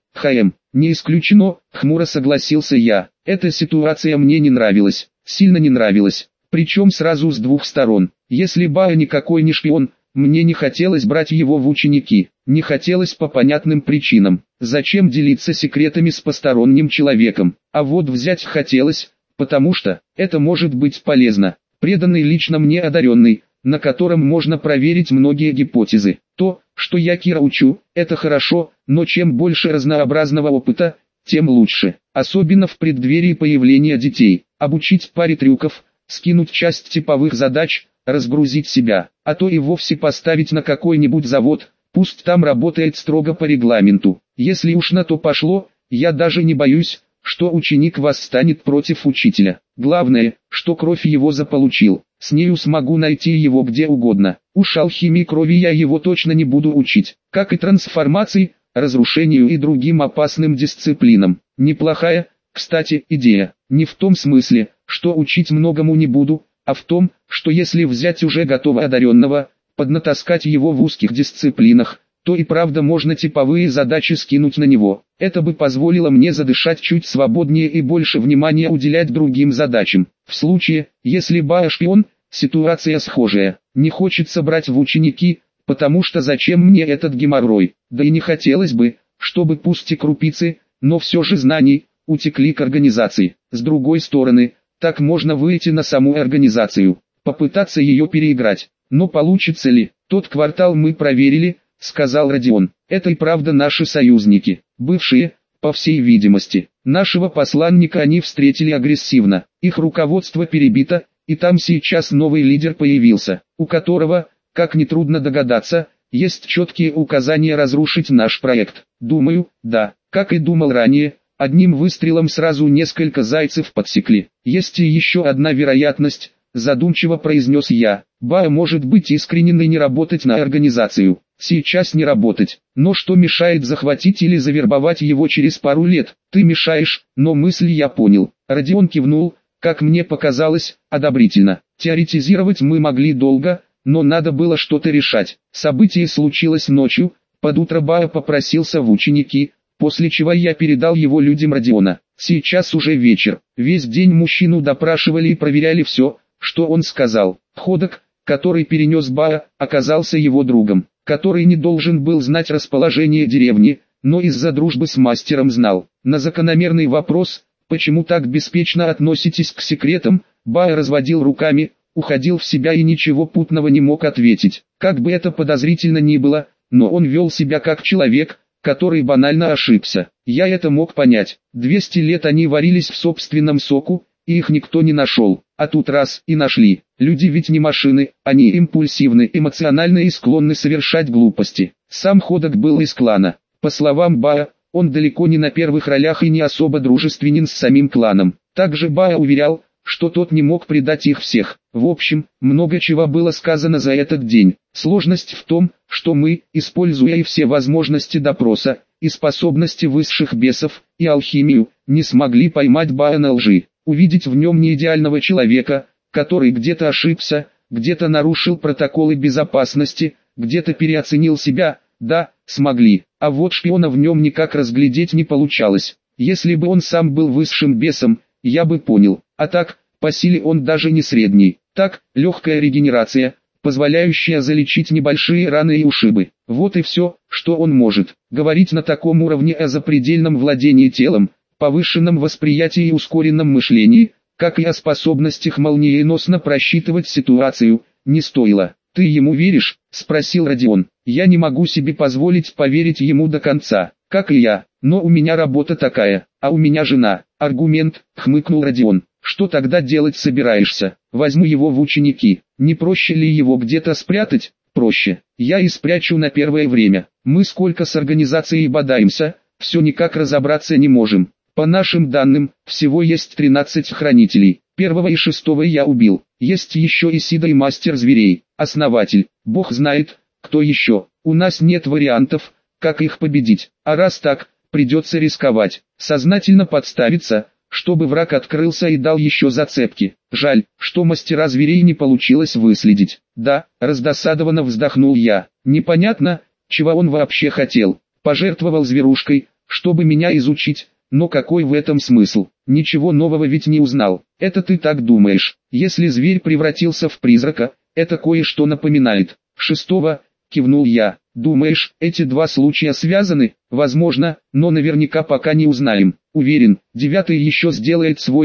Не исключено, хмуро согласился я. Эта ситуация мне не нравилась, сильно не нравилась, причем сразу с двух сторон. Если Баа никакой не шпион, мне не хотелось брать его в ученики, не хотелось по понятным причинам. Зачем делиться секретами с посторонним человеком? А вот взять хотелось, потому что это может быть полезно. Преданный лично мне одаренный, на котором можно проверить многие гипотезы. То, что я Кира учу, это хорошо, но чем больше разнообразного опыта, тем лучше. Особенно в преддверии появления детей. Обучить паре трюков, скинуть часть типовых задач, разгрузить себя, а то и вовсе поставить на какой-нибудь завод, пусть там работает строго по регламенту. Если уж на то пошло, я даже не боюсь, что ученик восстанет против учителя. Главное, что кровь его заполучил. С нею смогу найти его где угодно. Уж алхимии крови я его точно не буду учить, как и трансформации, разрушению и другим опасным дисциплинам. Неплохая, кстати, идея. Не в том смысле, что учить многому не буду, а в том, что если взять уже готового одаренного, поднатаскать его в узких дисциплинах, то и правда можно типовые задачи скинуть на него. Это бы позволило мне задышать чуть свободнее и больше внимания уделять другим задачам. В случае, если Бао шпион, ситуация схожая. Не хочется брать в ученики, потому что зачем мне этот геморрой? Да и не хотелось бы, чтобы пусть и крупицы, но все же знаний, утекли к организации. С другой стороны, так можно выйти на саму организацию, попытаться ее переиграть. Но получится ли? Тот квартал мы проверили, сказал Родион. Это и правда наши союзники, бывшие, по всей видимости. Нашего посланника они встретили агрессивно, их руководство перебито, и там сейчас новый лидер появился, у которого, как нетрудно догадаться, есть четкие указания разрушить наш проект. Думаю, да, как и думал ранее, одним выстрелом сразу несколько зайцев подсекли. Есть и еще одна вероятность, задумчиво произнес я. Бао может быть искренен и не работать на организацию. Сейчас не работать. Но что мешает захватить или завербовать его через пару лет? Ты мешаешь, но мысль я понял. Родион кивнул, как мне показалось, одобрительно. Теоретизировать мы могли долго, но надо было что-то решать. Событие случилось ночью, под утро Бао попросился в ученики, после чего я передал его людям Родиона. Сейчас уже вечер. Весь день мужчину допрашивали и проверяли все, что он сказал. Ходок, который перенес Бао, оказался его другом, который не должен был знать расположение деревни, но из-за дружбы с мастером знал. На закономерный вопрос, почему так беспечно относитесь к секретам, Бао разводил руками, уходил в себя и ничего путного не мог ответить. Как бы это подозрительно ни было, но он вел себя как человек, который банально ошибся. Я это мог понять. 200 лет они варились в собственном соку, и их никто не нашел. А тут раз и нашли. Люди ведь не машины, они импульсивны, эмоциональны и склонны совершать глупости. Сам Ходок был из клана. По словам Бао, он далеко не на первых ролях и не особо дружественен с самим кланом. Также Бао уверял, что тот не мог предать их всех. В общем, много чего было сказано за этот день. Сложность в том, что мы, используя и все возможности допроса, и способности высших бесов, и алхимию, не смогли поймать Бао на лжи. Увидеть в нем не идеального человека, который где-то ошибся, где-то нарушил протоколы безопасности, где-то переоценил себя, да, смогли. А вот шпиона в нем никак разглядеть не получалось. Если бы он сам был высшим бесом, я бы понял. А так, по силе он даже не средний. Так, легкая регенерация, позволяющая залечить небольшие раны и ушибы. Вот и все, что он может. Говорить на таком уровне о запредельном владении телом, повышенном восприятии и ускоренном мышлении, как и о способностях молниеносно просчитывать ситуацию, не стоило. «Ты ему веришь?» – спросил Родион. «Я не могу себе позволить поверить ему до конца, как и я, но у меня работа такая, а у меня жена». «Аргумент», – хмыкнул Родион. «Что тогда делать собираешься? Возьму его в ученики. Не проще ли его где-то спрятать?» «Проще. Я и спрячу на первое время. Мы сколько с организацией бодаемся, все никак разобраться не можем. По нашим данным, всего есть 13 хранителей. Первого и шестого я убил. Есть еще Исида и мастер зверей, основатель. Бог знает, кто еще. У нас нет вариантов, как их победить. А раз так, придется рисковать. Сознательно подставиться, чтобы враг открылся и дал еще зацепки. Жаль, что мастера зверей не получилось выследить. Да, раздосадованно вздохнул я. Непонятно, чего он вообще хотел. Пожертвовал зверушкой, чтобы меня изучить. Но какой в этом смысл? Ничего нового ведь не узнал. Это ты так думаешь. Если зверь превратился в призрака, это кое-что напоминает. Шестого, кивнул я. Думаешь, эти два случая связаны? Возможно, но наверняка пока не узнаем. Уверен, девятый еще сделает свой ход,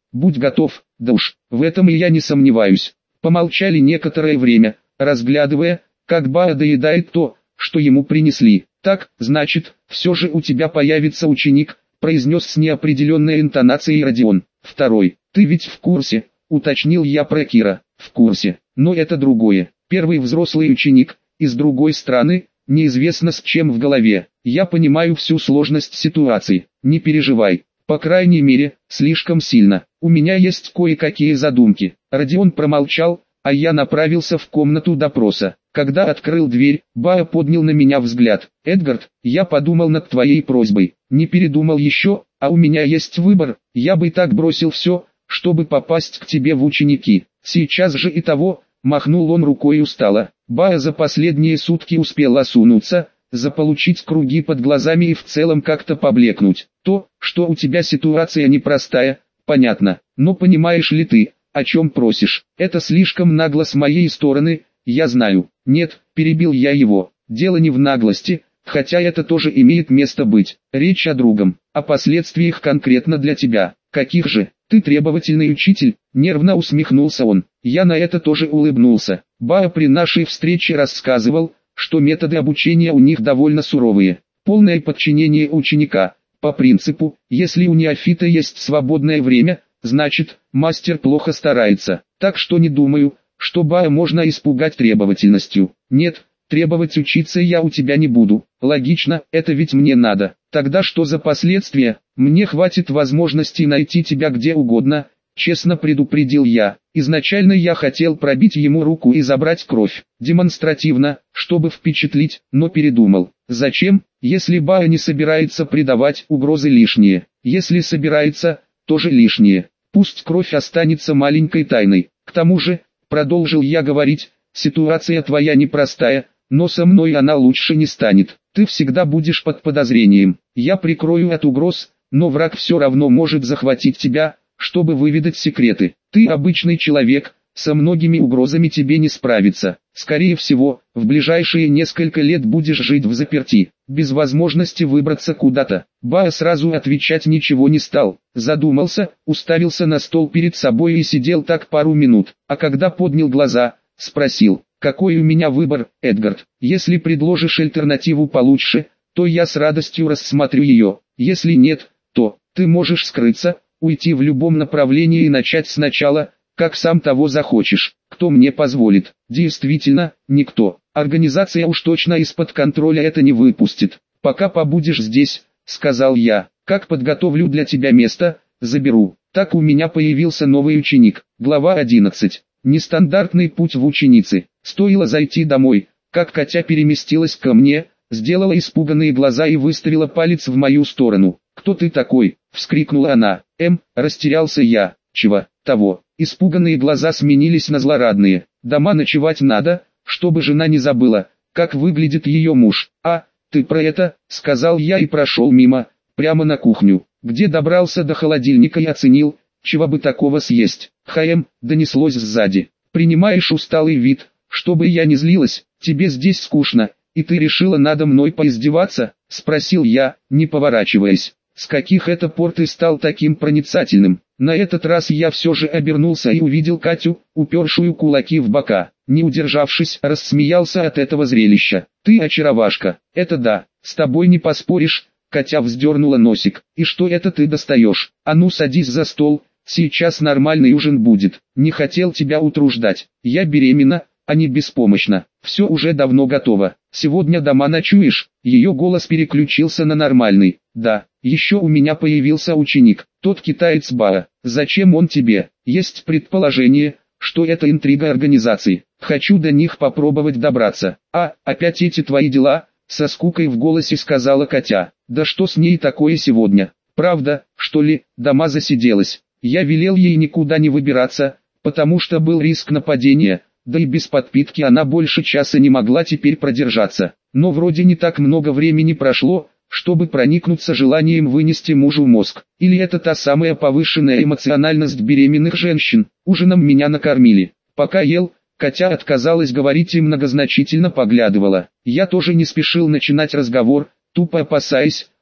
Будь готов, да уж, в этом и я не сомневаюсь. Помолчали некоторое время, разглядывая, как Баа доедает то, что ему принесли. Так, значит, все же у тебя появится ученик, произнес с неопределенной интонацией Родион. Второй, ты ведь в курсе, уточнил я про Кира. В курсе, но это другое. Первый взрослый ученик, из другой страны, неизвестно с чем в голове. Я понимаю всю сложность ситуации, не переживай. По крайней мере, слишком сильно. У меня есть кое-какие задумки. Родион промолчал, а я направился в комнату допроса. Когда открыл дверь, Баа поднял на меня взгляд. «Эдгард, я подумал над твоей просьбой. Не передумал еще, а у меня есть выбор. Я бы так бросил все, чтобы попасть к тебе в ученики. Сейчас же и того», махнул он рукой устало. Баа за последние сутки успел осунуться, заполучить круги под глазами и в целом как-то поблекнуть. То, что у тебя ситуация непростая, понятно, но понимаешь ли ты, о чем просишь? Это слишком нагло с моей стороны, я знаю. Нет, перебил я его, дело не в наглости, хотя это тоже имеет место быть. Речь о другом, о последствиях конкретно для тебя. Каких же? Ты требовательный учитель, нервно усмехнулся он. Я на это тоже улыбнулся. Баа при нашей встрече рассказывал, что методы обучения у них довольно суровые. Полное подчинение ученика, по принципу, если у неофита есть свободное время, значит, мастер плохо старается. Так что не думаю, что Баа можно испугать требовательностью. Нет, требовать учиться я у тебя не буду. Логично, это ведь мне надо. Тогда что за последствия? Мне хватит возможности найти тебя где угодно, честно предупредил я. Изначально я хотел пробить ему руку и забрать кровь, демонстративно, чтобы впечатлить, но передумал. Зачем, если Баа не собирается придавать угрозы лишние? Если собирается, тоже лишние. Пусть кровь останется маленькой тайной. К тому же, продолжил я говорить, ситуация твоя непростая, но со мной она лучше не станет. Ты всегда будешь под подозрением. Я прикрою от угроз, но враг все равно может захватить тебя, чтобы выведать секреты. Ты обычный человек, со многими угрозами тебе не справиться. Скорее всего, в ближайшие несколько лет будешь жить взаперти, без возможности выбраться куда-то. Баа сразу отвечать ничего не стал, задумался, уставился на стол перед собой и сидел так пару минут, а когда поднял глаза, спросил: «Какой у меня выбор, Эдгард? Если предложишь альтернативу получше, то я с радостью рассмотрю ее. Если нет, то ты можешь скрыться, уйти в любом направлении и начать сначала, как сам того захочешь. Кто мне позволит?» Действительно, никто. Организация уж точно из-под контроля это не выпустит. «Пока побудешь здесь», — сказал я. «Как подготовлю для тебя место, заберу». Так у меня появился новый ученик. Глава 11. Нестандартный путь в ученицы. Стоило зайти домой, как Катя переместилась ко мне, сделала испуганные глаза и выставила палец в мою сторону. «Кто ты такой?» — вскрикнула она. Растерялся я. «Чего? Того?» Испуганные глаза сменились на злорадные. «Дома ночевать надо, чтобы жена не забыла, как выглядит ее муж». «А, ты про это?» — сказал я и прошел мимо, прямо на кухню, где добрался до холодильника и оценил, чего бы такого съесть. Донеслось сзади. «Принимаешь усталый вид, чтобы я не злилась, тебе здесь скучно, и ты решила надо мной поиздеваться?» — спросил я, не поворачиваясь. «С каких это пор ты стал таким проницательным?» На этот раз я все же обернулся и увидел Катю, упершую кулаки в бока. Не удержавшись, рассмеялся от этого зрелища. «Ты очаровашка, это да, с тобой не поспоришь». Катя вздернула носик. «И что это ты достаешь? А ну садись за стол, сейчас нормальный ужин будет. Не хотел тебя утруждать. Я беременна, а не беспомощна. Все уже давно готово. Сегодня дома ночуешь?» Ее голос переключился на нормальный. «Да, еще у меня появился ученик, тот китаец Баа. Зачем он тебе?» «Есть предположение, что это интрига организации. Хочу до них попробовать добраться». «А, опять эти твои дела?» — со скукой в голосе сказала Катя. «Да что с ней такое сегодня? Правда, что ли?» Дома засиделась. Я велел ей никуда не выбираться, потому что был риск нападения, да и без подпитки она больше часа не могла теперь продержаться. Но вроде не так много времени прошло, чтобы проникнуться желанием вынести мужу мозг. Или это та самая повышенная эмоциональность беременных женщин. Ужином меня накормили. Пока ел, Катя отказалась говорить и многозначительно поглядывала. Я тоже не спешил начинать разговор, тупо опасаясь,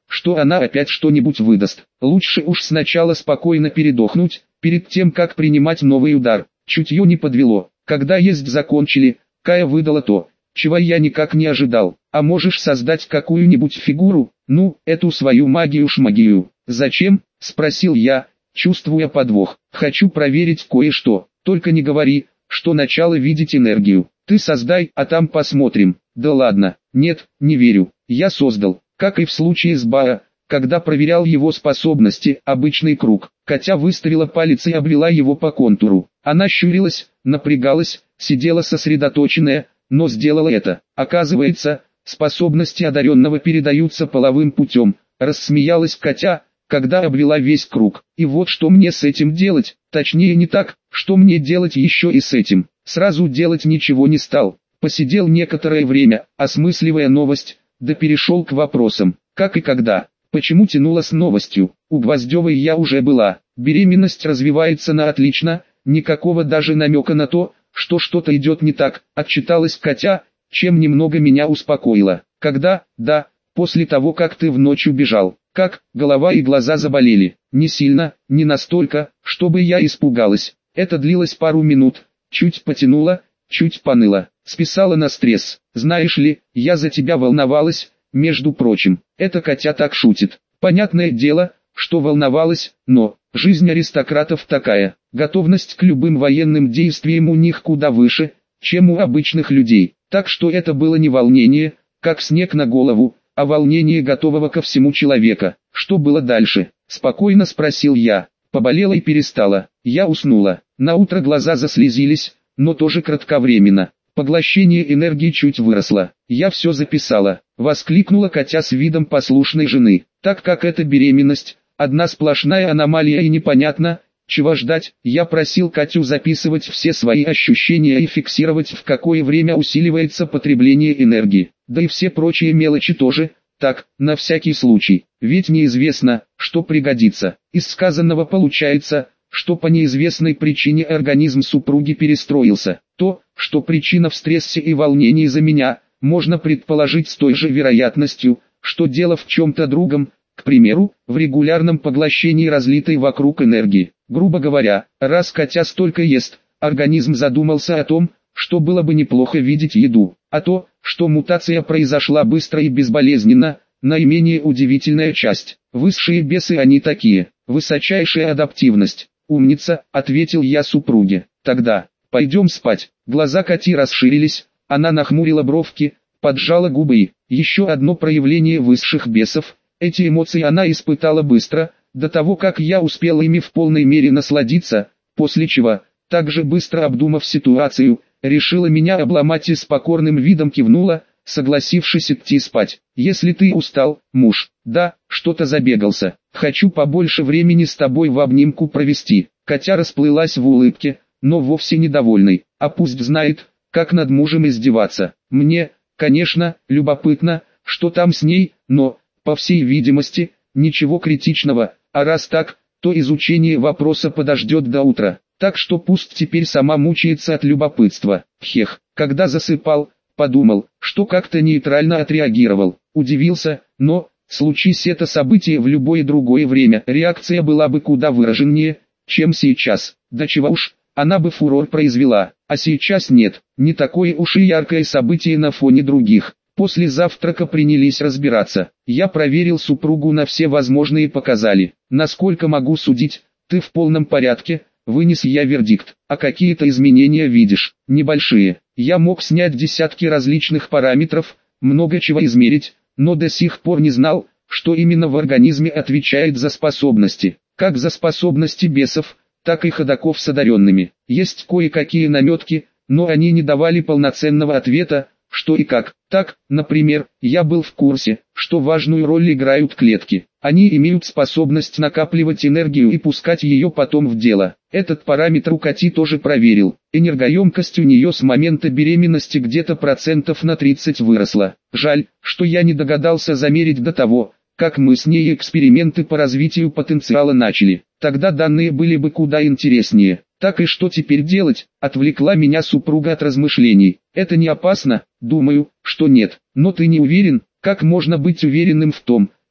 что она опять что-нибудь выдаст. Лучше уж сначала спокойно передохнуть, перед тем как принимать новый удар. Чутье не подвело. Когда есть закончили, Кая выдала то, чего я никак не ожидал. А можешь создать какую-нибудь фигуру? Ну, эту свою магию-шмагию. Зачем? Спросил я, чувствуя подвох. Хочу проверить кое-что. Только не говори, что начало видеть энергию. Ты создай, а там посмотрим. Да ладно, нет, не верю. Я создал, как и в случае с Баа, когда проверял его способности, обычный круг. Катя выставила палец и обвела его по контуру. Она щурилась, напрягалась, сидела сосредоточенная, но сделала это. Оказывается, способности одаренного передаются половым путем. Рассмеялась Катя, когда обвела весь круг. И вот что мне с этим делать, точнее не так, что мне делать еще и с этим. Сразу делать ничего не стал. Посидел некоторое время, осмысливая новость, да перешел к вопросам. Как и когда. Почему тянуло с новостью? У Гвоздевой я уже была. Беременность развивается на отлично, никакого даже намека на то, что что-то идет не так, отчиталась Катя, чем немного меня успокоила. Когда? Да, после того как ты в ночь убежал. Как? Голова и глаза заболели. Не сильно, не настолько, чтобы я испугалась. Это длилось пару минут, чуть потянуло, чуть поныло. Списала на стресс. Знаешь ли, я за тебя волновалась, между прочим. Это Катя так шутит. Понятное дело, что волновалась, но жизнь аристократов такая. Готовность к любым военным действиям у них куда выше, чем у обычных людей. Так что это было не волнение, как снег на голову, а волнение готового ко всему человека. Что было дальше? Спокойно спросил я. Поболела и перестала. Я уснула. Наутро глаза заслезились, но тоже кратковременно. Поглощение энергии чуть выросло. Я все записала. Воскликнула Катя с видом послушной жены. Так как это беременность, одна сплошная аномалия и непонятно, чего ждать, я просил Катю записывать все свои ощущения и фиксировать, в какое время усиливается потребление энергии. Да и все прочие мелочи тоже, так, на всякий случай. Ведь неизвестно, что пригодится. Из сказанного получается, что по неизвестной причине организм супруги перестроился. То, что причина в стрессе и волнении за меня, можно предположить с той же вероятностью, что дело в чем-то другом, к примеру, в регулярном поглощении разлитой вокруг энергии. Грубо говоря, раз Катя столько ест, организм задумался о том, что было бы неплохо видеть еду. А то, что мутация произошла быстро и безболезненно, наименее удивительная часть. Высшие бесы они такие, высочайшая адаптивность. «Умница», — ответил я супруге. «Тогда, пойдем спать». Глаза Кати расширились, она нахмурила бровки, поджала губы и, еще одно проявление высших бесов, эти эмоции она испытала быстро, до того как я успел ими в полной мере насладиться, после чего, также быстро обдумав ситуацию, решила меня обломать и с покорным видом кивнула, согласившись идти спать. «Если ты устал, муж, да, что-то забегался, хочу побольше времени с тобой в обнимку провести». Катя расплылась в улыбке, но вовсе недовольной, а пусть знает, как над мужем издеваться. Мне, конечно, любопытно, что там с ней, но, по всей видимости, ничего критичного, а раз так, то изучение вопроса подождет до утра. Так что пусть теперь сама мучается от любопытства. Хех, когда засыпал, подумал, что как-то нейтрально отреагировал, удивился, но, случись это событие в любое другое время, реакция была бы куда выраженнее, чем сейчас. Да чего уж, она бы фурор произвела, а сейчас нет, не такое уж и яркое событие на фоне других. После завтрака принялись разбираться. Я проверил супругу на все возможные показатели. Насколько могу судить, ты в полном порядке. Вынес я вердикт. А какие-то изменения видишь? Небольшие. Я мог снять десятки различных параметров, много чего измерить, но до сих пор не знал, что именно в организме отвечает за способности. Как за способности бесов, так и ходоков с одаренными. Есть кое-какие наметки, но они не давали полноценного ответа, что и как. Так, например, я был в курсе, что важную роль играют клетки. Они имеют способность накапливать энергию и пускать ее потом в дело. Этот параметр у Кати тоже проверил. Энергоемкость у нее с момента беременности где-то процентов на 30 выросла. Жаль, что я не догадался замерить до того, как мы с ней эксперименты по развитию потенциала начали. Тогда данные были бы куда интереснее. Так и что теперь делать? Отвлекла меня супруга от размышлений. Это не опасно? Думаю, что нет. Но ты не уверен? Как можно быть уверенным в том,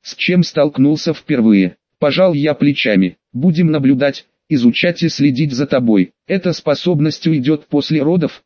с чем столкнулся впервые. Пожал я плечами. Будем наблюдать, изучать и следить за тобой. Эта способность уйдет после родов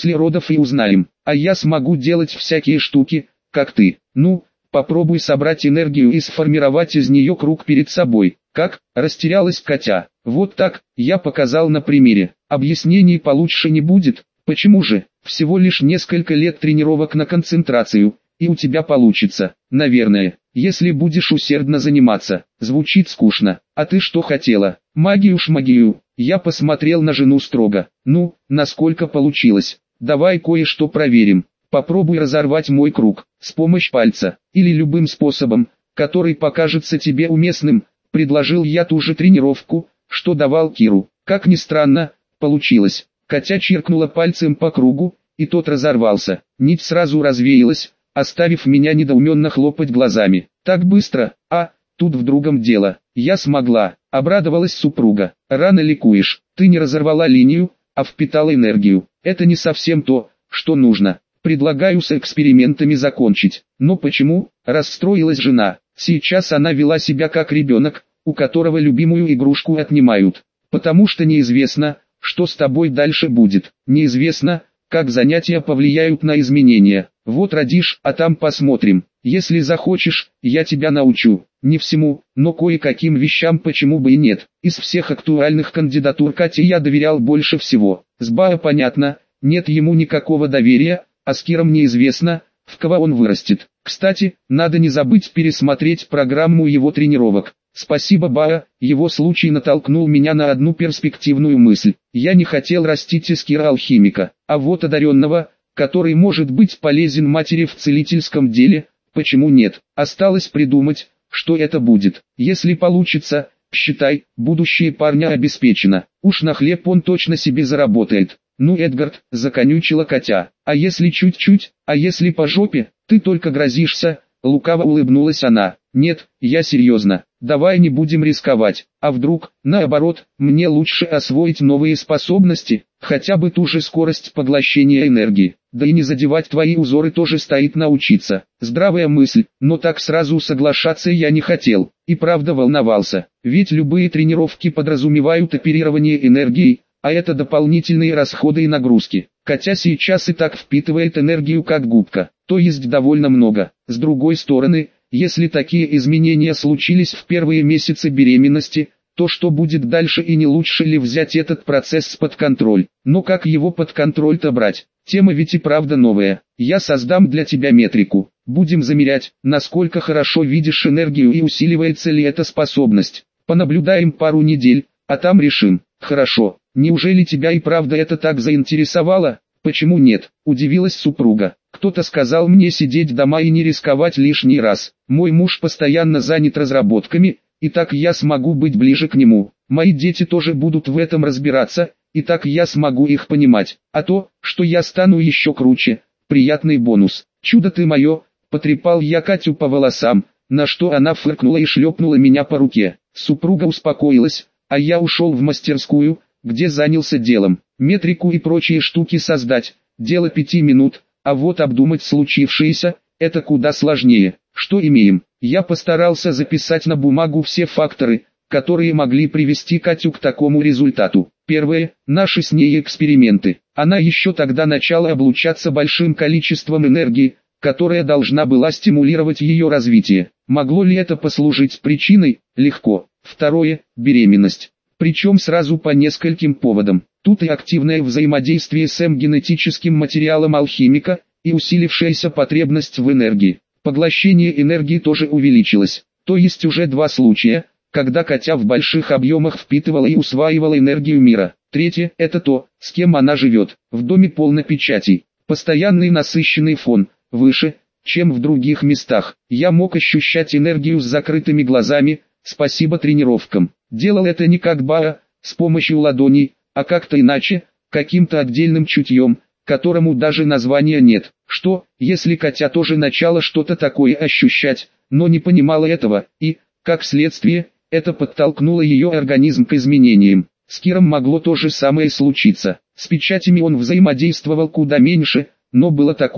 и узнаем. А я смогу делать всякие штуки, как ты. Ну, попробуй собрать энергию и сформировать из нее круг перед собой. Как? Растерялась Катя. Вот так, я показал на примере. Объяснений получше не будет. Почему же? Всего лишь несколько лет тренировок на концентрацию, и у тебя получится, наверное, если будешь усердно заниматься. Звучит скучно. А ты что хотела? Магию. Я посмотрел на жену строго. Ну, насколько получилось? Давай кое-что проверим. Попробуй разорвать мой круг, с помощью пальца, или любым способом, который покажется тебе уместным. Предложил я ту же тренировку, что давал Киру. Как ни странно, получилось. Катя чиркнула пальцем по кругу, и тот разорвался. Нить сразу развеялась, оставив меня недоуменно хлопать глазами. Так быстро? Тут в другом дело. Я смогла, обрадовалась супруга. Рано ликуешь, ты не разорвала линию, а впитала энергию. Это не совсем то, что нужно. Предлагаю с экспериментами закончить. Но почему? Расстроилась жена. Сейчас она вела себя как ребенок, у которого любимую игрушку отнимают. Потому что неизвестно, что с тобой дальше будет. Неизвестно, как занятия повлияют на изменения. Вот родишь, а там посмотрим. Если захочешь, я тебя научу. Не всему, но кое-каким вещам почему бы и нет. Из всех актуальных кандидатур Кате я доверял больше всего. С Бао понятно, нет ему никакого доверия, а с Киром неизвестно, в кого он вырастет. Кстати, надо не забыть пересмотреть программу его тренировок. Спасибо Бао, его случай натолкнул меня на одну перспективную мысль. Я не хотел растить из Кира алхимика, а вот одаренного, который может быть полезен матери в целительском деле, почему нет? Осталось придумать, что это будет. Если получится, считай, будущее парня обеспечено. Уж на хлеб он точно себе заработает. Ну, Эдгард, законючила Катя. А если чуть-чуть, а если по жопе, ты только грозишься? Лукаво улыбнулась она. Нет, я серьезно. Давай не будем рисковать. А вдруг, наоборот, мне лучше освоить новые способности, хотя бы ту же скорость поглощения энергии. Да и не задевать твои узоры тоже стоит научиться. Здравая мысль, но так сразу соглашаться я не хотел. И правда волновался. Ведь любые тренировки подразумевают оперирование энергией, а это дополнительные расходы и нагрузки. Катя сейчас и так впитывает энергию как губка, то есть довольно много. С другой стороны, если такие изменения случились в первые месяцы беременности, то что будет дальше и не лучше ли взять этот процесс под контроль? Но как его под контроль-то брать? Тема ведь и правда новая. Я создам для тебя метрику. Будем замерять, насколько хорошо видишь энергию и усиливается ли эта способность. Понаблюдаем пару недель, а там решим. Хорошо. Неужели тебя и правда это так заинтересовало? Почему нет? Удивилась супруга. Кто-то сказал мне сидеть дома и не рисковать лишний раз. Мой муж постоянно занят разработками, и так я смогу быть ближе к нему. Мои дети тоже будут в этом разбираться, и так я смогу их понимать. А то, что я стану еще круче, приятный бонус. Чудо ты мое, потрепал я Катю по волосам, на что она фыркнула и шлепнула меня по руке. Супруга успокоилась, а я ушел в мастерскую, где занялся делом. Метрику и прочие штуки создать, дело 5 минут, а вот обдумать случившееся, это куда сложнее. Что имеем? Я постарался записать на бумагу все факторы, которые могли привести Катю к такому результату. Первое, наши с ней эксперименты. Она еще тогда начала облучаться большим количеством энергии, которая должна была стимулировать ее развитие. Могло ли это послужить причиной? Легко. Второе, беременность. Причем сразу по нескольким поводам. Тут и активное взаимодействие с генетическим материалом алхимика, и усилившаяся потребность в энергии. Поглощение энергии тоже увеличилось. То есть уже 2 случая, когда Катя в больших объемах впитывала и усваивала энергию мира. Третье – это то, с кем она живет. В доме полно печатей. Постоянный насыщенный фон, выше, чем в других местах. Я мог ощущать энергию с закрытыми глазами, спасибо тренировкам. Делал это не как Бао, с помощью ладоней, а как-то иначе, каким-то отдельным чутьем, которому даже названия нет. Что, если Катя тоже начала что-то такое ощущать, но не понимала этого, и, как следствие, это подтолкнуло ее организм к изменениям. С Киром могло то же самое случиться. С печатями он взаимодействовал куда меньше, но было такое.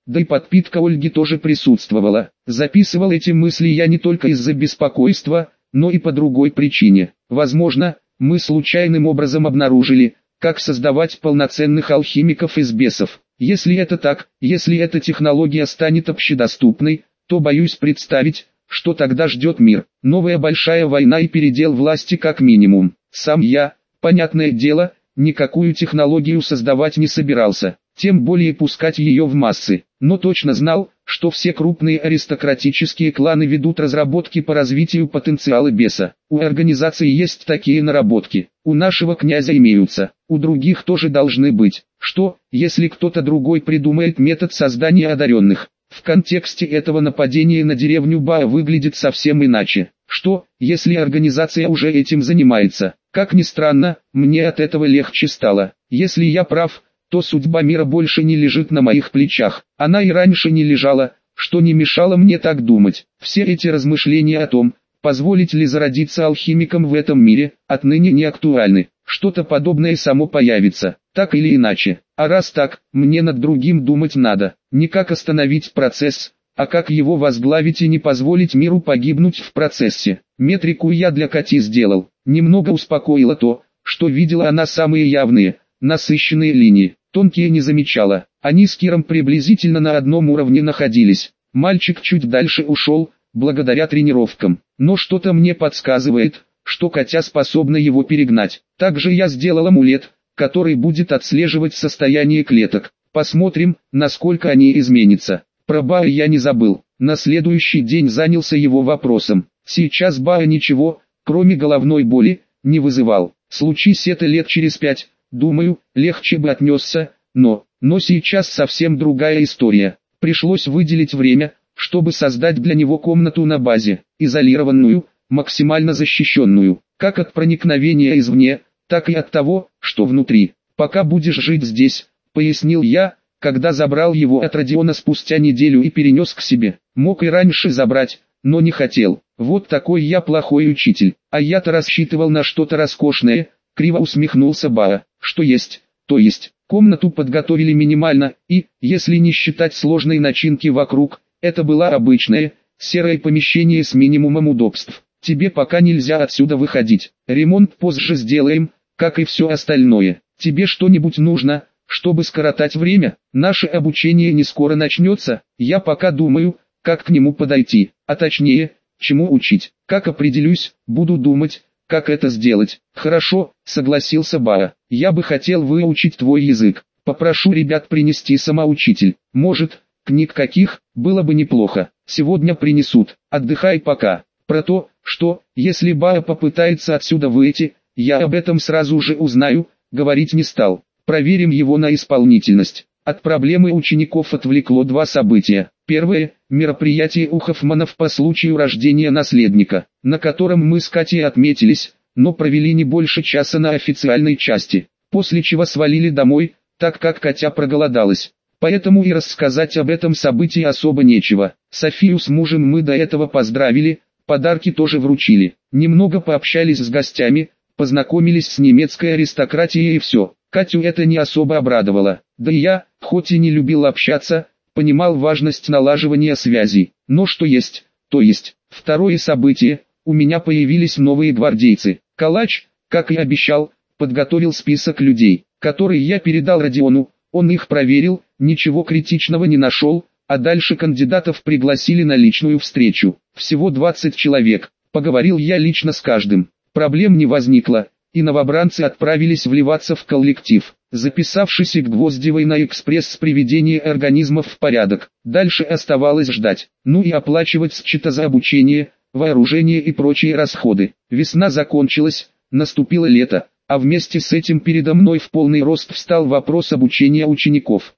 да и подпитка Ольги тоже присутствовала. Записывал эти мысли я не только из-за беспокойства, но и по другой причине. Возможно, мы случайным образом обнаружили, как создавать полноценных алхимиков из бесов. Если это так, если эта технология станет общедоступной, то боюсь представить, что тогда ждет мир. Новая большая война и передел власти как минимум. Сам я, понятное дело, никакую технологию создавать не собирался, тем более пускать ее в массы. Но точно знал, что все крупные аристократические кланы ведут разработки по развитию потенциала беса. У организации есть такие наработки, у нашего князя имеются, у других тоже должны быть. Что, если кто-то другой придумает метод создания одаренных? В контексте этого нападения на деревню Баа выглядит совсем иначе. Что, если организация уже этим занимается? Как ни странно, мне от этого легче стало. Если я прав, то судьба мира больше не лежит на моих плечах. Она и раньше не лежала, что не мешало мне так думать. Все эти размышления о том, позволить ли зародиться алхимикам в этом мире, отныне не актуальны. Что-то подобное само появится, так или иначе. А раз так, мне над другим думать надо. Не как остановить процесс, а как его возглавить и не позволить миру погибнуть в процессе. Метрику я для Кати сделал. Немного успокоило то, что видела она самые явные, насыщенные линии. Тонкие не замечала. Они с Киром приблизительно на одном уровне находились. Мальчик чуть дальше ушел, благодаря тренировкам. Но что-то мне подсказывает, что Катя способна его перегнать. Также я сделал амулет, который будет отслеживать состояние клеток. Посмотрим, насколько они изменятся. Про Баа я не забыл. На следующий день занялся его вопросом. Сейчас Баа ничего, кроме головной боли, не вызывал. Случись это лет через 5, думаю, легче бы отнесся, но сейчас совсем другая история. Пришлось выделить время, чтобы создать для него комнату на базе, изолированную, максимально защищенную, как от проникновения извне, так и от того, что внутри. «Пока будешь жить здесь», — пояснил я, когда забрал его от Родиона спустя неделю и перенес к себе. Мог и раньше забрать, но не хотел. Вот такой я плохой учитель, а я-то рассчитывал на что-то роскошное, криво усмехнулся Баа. Что есть, то есть. Комнату подготовили минимально, и, если не считать сложной начинки вокруг, это было обычное, серое помещение с минимумом удобств. Тебе пока нельзя отсюда выходить. Ремонт позже сделаем, как и все остальное. Тебе что-нибудь нужно, чтобы скоротать время? Наше обучение не скоро начнется. Я пока думаю, как к нему подойти, а точнее, чему учить. Как определюсь, буду думать, как это сделать. Хорошо, согласился Баа. Я бы хотел выучить твой язык. Попрошу ребят принести самоучитель. Может, книг каких, было бы неплохо. Сегодня принесут. Отдыхай пока. Про то, что, если Баа попытается отсюда выйти, я об этом сразу же узнаю, говорить не стал. Проверим его на исполнительность. От проблемы учеников отвлекло два события. Первое – мероприятие у Хоффманов по случаю рождения наследника, на котором мы с Катей отметились, но провели не больше часа на официальной части, после чего свалили домой, так как Катя проголодалась. Поэтому и рассказать об этом событии особо нечего. Софию с мужем мы до этого поздравили, подарки тоже вручили. Немного пообщались с гостями, познакомились с немецкой аристократией и все. Катю это не особо обрадовало. Да и я, хоть и не любил общаться, понимал важность налаживания связей. Но что есть, то есть. Второе событие, у меня появились новые гвардейцы. Калач, как и обещал, подготовил список людей, которые я передал Родиону. Он их проверил, ничего критичного не нашел, а дальше кандидатов пригласили на личную встречу. Всего 20 человек, поговорил я лично с каждым. Проблем не возникло, и новобранцы отправились вливаться в коллектив, записавшись к Гвоздевой на экспресс с приведения организмов в порядок. Дальше оставалось ждать, ну и оплачивать счета за обучение, вооружение и прочие расходы. Весна закончилась, наступило лето, а вместе с этим передо мной в полный рост встал вопрос обучения учеников.